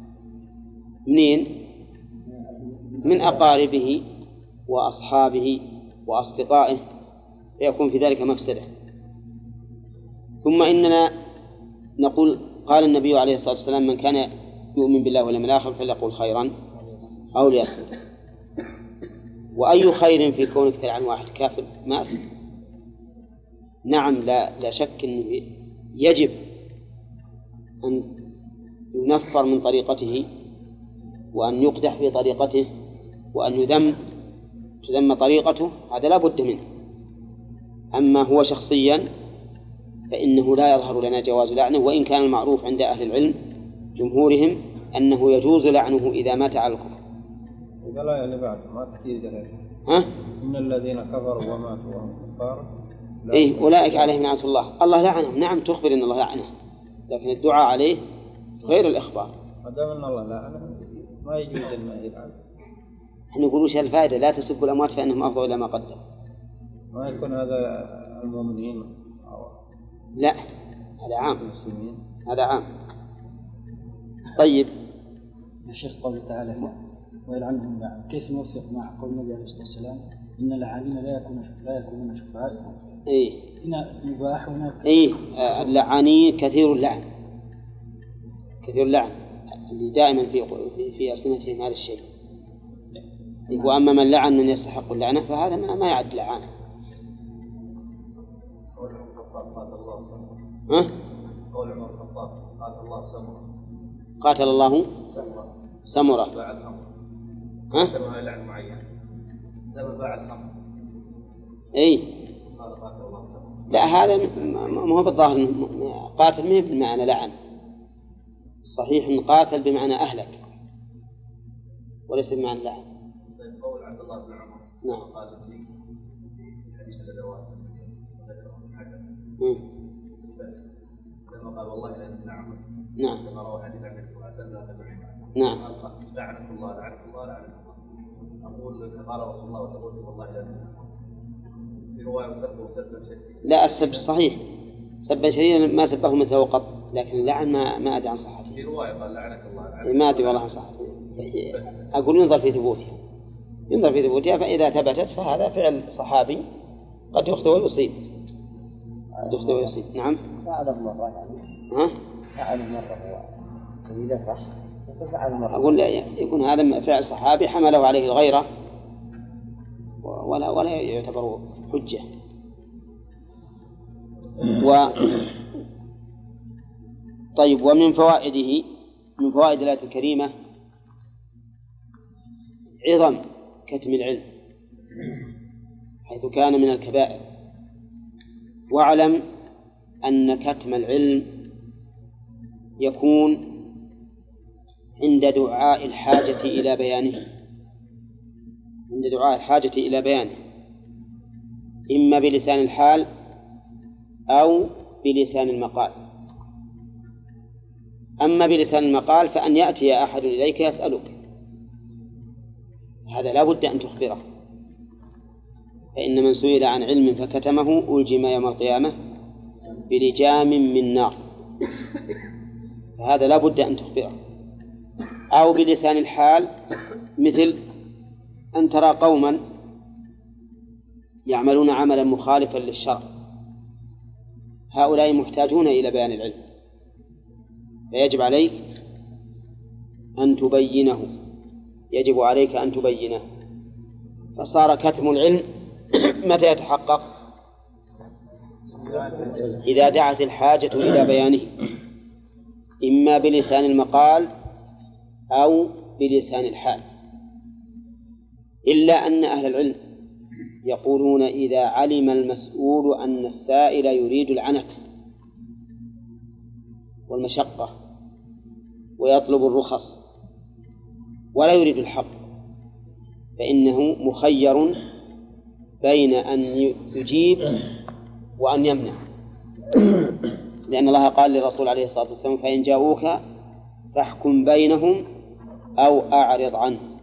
من أقاربه وأصحابه وأصدقائه، فيكون في ذلك مفسدة. ثم إننا نقول قال النبي عليه الصلاة والسلام من كان يؤمن بالله واليوم الآخر فليقل خيرا أو ليصمت. وأي خير في كونك تلعن واحد كافر مات؟ نعم، لا شك أنه يجب أن ينفر من طريقته وأن يقدح في طريقته وأن تذم طريقته، هذا لا بد منه. أما هو شخصيا فإنه لا يظهر لنا جواز لعنه، وإن كان المعروف عند أهل العلم جمهورهم أنه يجوز لعنه إذا مات على الكفر. إذا لا يعني بعد ما كثير جلال. إن الذين كفروا وماتوا وهم كفار أولئك عليهم لعنة الله لعنهم. نعم، تخبر أن الله لعنه، لكن الدعاء عليه غير الإخبار. ما دام أن الله لعنه ما يجوز أن يلعن. احنا نقول وش الفائدة؟ لا تسبوا الأموات فإنهم أفضوا إلى ما قدموا. ما يكون هذا المؤمنين؟ لا، هذا عام. هذا عام. طيب يا شيخ قوله تعالى ويلعنهم لعن، كيف نوفق مع قول النبي عليه الصلاة والسلام إن اللاعنين لا يكونون شفعاء؟ هنا مباح وهناك اللعانين كثير اللعن اللي دائما في ألسنتهم هذا الشيء. وأما من لعن من يستحق اللعنة فهذا ما يعد لعان. قول عمر الخطاب قاتل الله سمرة. قاتل الله سمرة. باع الخمر. ما لعن معين. باع الخمر. لا، هذا ما هو بالظاهر قاتل منه بمعنى لعن. الصحيح أن قاتل بمعنى أهلك وليس بمعنى لعن. قول عبد الله بن عمر. نعم. قال في حديث الأدوات لما قال والله لا نعم. نعم. لما روى حديث عن النبي صلى الله عليه وسلم. نعم. لعنة الله. أقول قال رسول الله وتقول والله لا نعم. في رواية سبا شديدا. لا، السب صحيح، سبا شديدا ما سبه مثله قط، لكن اللعن ما أدري عن صحته. في رواية قال لعنك الله. ما أدري والله عن صحته. أقول ينظر في ثبوتها، فإذا ثبتت فهذا فعل صحابي قد يخطئ ويصيب. نعم. فعله مرة يعني. فعله مرة إذا صح. أقول لا، يكون هذا فعل صحابي حمله عليه الغيرة ولا يعتبر حجة. طيب، ومن فوائده، من فوائد الآية الكريمة عظم كتم العلم حيث كان من الكبائر. واعلم أن كتم العلم يكون عند دعاء الحاجة إلى بيانه، عند دعاء الحاجة إلى بيانه، إما بلسان الحال أو بلسان المقال. أما بلسان المقال فأن يأتي أحد إليك يسألك، هذا لا بد أن تخبره، فإن من سئل عن علم فكتمه ألجم يوم القيامة بلجام من نار، فهذا لا بد أن تخبره. أو بلسان الحال، مثل أن ترى قوما يعملون عملا مخالفا للشرع، هؤلاء محتاجون إلى بيان العلم، فيجب عليك أن تبينه، يجب عليك أن تبينه. فصار كتم العلم متى يتحقق؟ إذا دعت الحاجة إلى بيانه، إما بلسان المقال أو بلسان الحال. إلا أن أهل العلم يقولون إذا علم المسؤول أن السائل يريد العنت والمشقة ويطلب الرخص ولا يريد الحق، فإنه مخير بين أن يجيب وأن يمنع، لأن الله قال للرسول عليه الصلاة والسلام: فإن جاءوك فاحكم بينهم أو أعرض عنهم،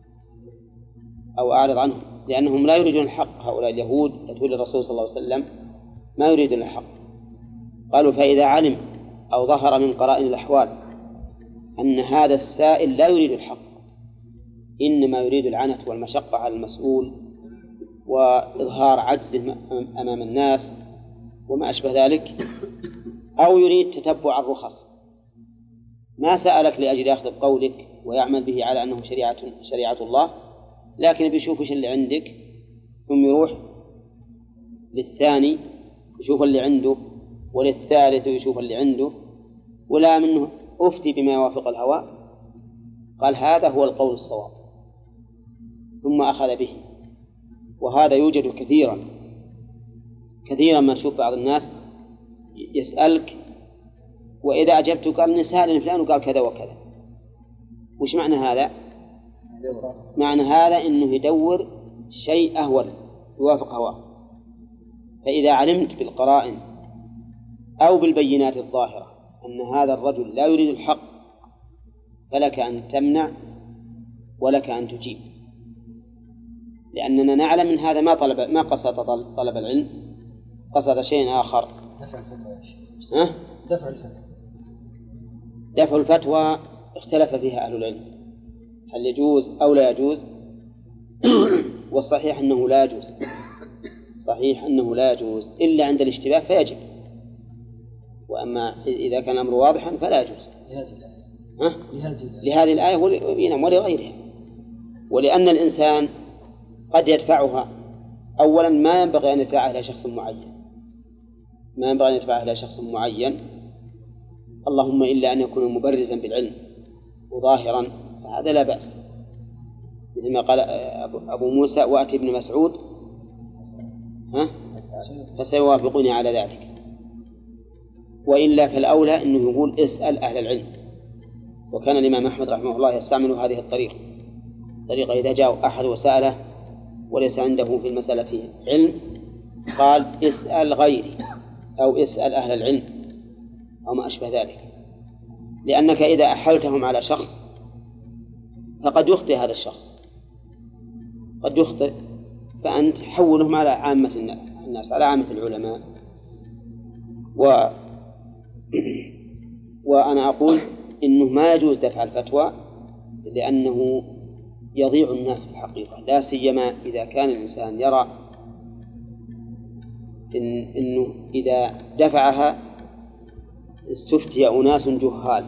أو أعرض عنهم، لأنهم لا يريدون الحق. هؤلاء اليهود يأتون للرسول صلى الله عليه وسلم ما يريدون الحق. قالوا: فإذا علم أو ظهر من قرائن الأحوال أن هذا السائل لا يريد الحق، إنما يريد العنت والمشقة على المسؤول وإظهار عجزه أمام الناس وما أشبه ذلك، أو يريد تتبع الرخص، ما سألك لأجل أخذ بقولك ويعمل به على أنه شريعة الله، لكن بيشوف إيش اللي عندك، ثم يروح للثاني يشوف اللي عنده، وللثالث يشوف اللي عنده، ولا منه أفتي بما يوافق الهوى، قال هذا هو القول الصواب، ثم أخذ به. وهذا يوجد كثيرا ما تشوف بعض الناس يسألك، وإذا أجبت قال نسأل فلان وقال كذا وكذا. وش معنى هذا؟ معنى هذا إنه يدور شيء أهول يوافق هواه. فإذا علمت بالقرائن أو بالبينات الظاهرة أن هذا الرجل لا يريد الحق، فلك أن تمنع ولك أن تجيب، لأننا نعلم من هذا ما قصد طلب العلم، قصد شيء آخر. دفع الفتوى اختلف فيها أهل العلم، هل يجوز أو لا يجوز؟ والصحيح أنه لا يجوز، صحيح أنه لا يجوز إلا عند الاشتباه فيجب، وأما إذا كان الأمر واضحا فلا يجوز لهذه الآية ولغيرها. ولأن الإنسان قد يدفعها، أولا ما ينبغي أن يدفعها إلى شخص معين، ما ينبغي أن يدفعها إلى شخص معين، اللهم إلا أن يكون مبرزا بالعلم وظاهرا، فهذا لا بأس، مثل ما قال أبو موسى: وأتي ابن مسعود فسيوافقوني على ذلك. وإلا فالأولى أنه يقول اسأل أهل العلم. وكان الإمام أحمد رحمه الله يستعمل هذه الطريقة إذا جاء أحد وسأله وليس عنده في المسألة علم قال اسأل غيري أو اسأل أهل العلم أو ما أشبه ذلك، لأنك إذا أحلتهم على شخص فقد يخطئ هذا الشخص، قد يخطئ، فأنت حولهم على عامة الناس، على عامة العلماء. وأنا أقول إنه ما يجوز دفع الفتوى، لأنه يضيع الناس في الحقيقة، لا سيما إذا كان الإنسان يرى إنه إذا دفعها استفتي أناس جهال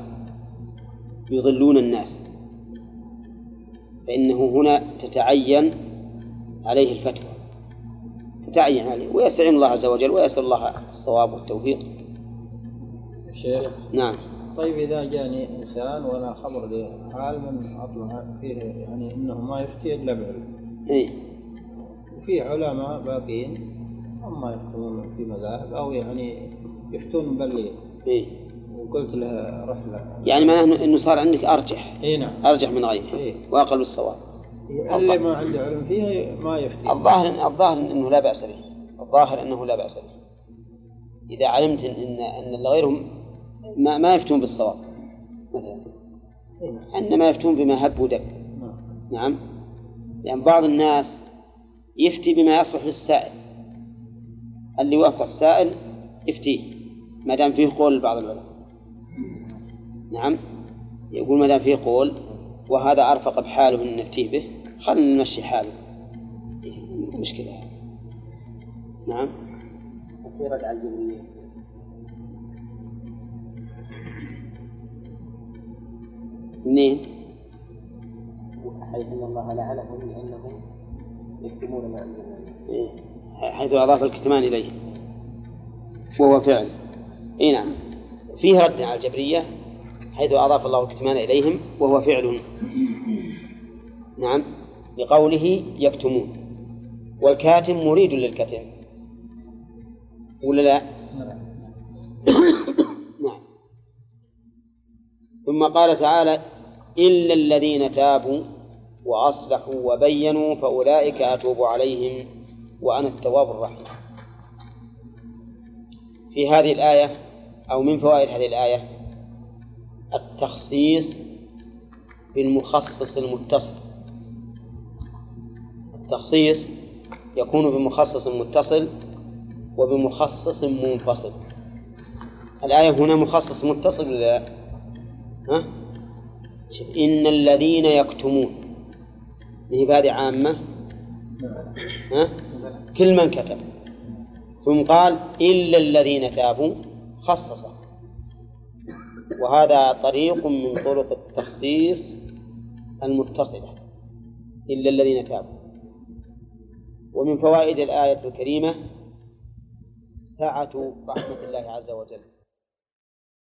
يضلون الناس، فإنه هنا تتعين عليه الفتوى، تتعين عليه، ويستعين الله عز وجل ويسأل الله الصواب والتوفيق. شيخ نعم. طيب إذا جاني إنسان وأنا خبر لي حال من أطلع فيه يعني إنه ما يفتي إلا بعلم، وفي علماء باقين هم يفتون في مذاهب أو يعني يفتون بلي، وقلت له رحلة، يعني معناه إنه صار عندك أرجح. نعم. أرجح من غيره. وأقل بالصواب. اللي ما عنده علم فيه ما يفتي. الظاهر إنه لا بأس به. الظاهر إنه لا بأس به إذا علمت أن غيرهم ما يفتون بالصواب مثلا، إنما يفتون بما هب ودب. نعم. يعني بعض الناس يفتي بما يصلح للسائل، اللي وافق السائل يفتيه ما دام فيه قول بعض العلماء. نعم. يقول ما دام فيه قول وهذا أرفق بحاله أن نفتيه به، خلنا نمشي حاله، مشكلة. نعم. أثيرت على الجبرية منين؟ حيث أن الله لعنهم لأنهم يكتمون ما أنزلنا، حيث أضاف الكتمان إليه وهو فعل. نعم. فيه رد على الجبرية حيث أضاف الله الكتمان إليهم وهو فعل. نعم. لقوله يكتمون، والكاتم مريد للكتم ولا لا؟ نعم. ثم قال تعالى إلا الذين تابوا وأصلحوا وبينوا فأولئك أتوب عليهم وأنا التواب الرحيم. في هذه الآية أو من فوائد هذه الآية التخصيص بالمخصص المتصل. التخصيص يكون بمخصص متصل وبمخصص منفصل. الآية هنا مخصص متصل ولا لا؟ إن الذين يكتمون هذه عامة، كل من كتب، ثم قال إلا الذين تابوا خصص، وهذا طريق من طرق التخصيص المتصلة، إلا الذين تابوا. ومن فوائد الآية الكريمة سعة رحمة الله عز وجل،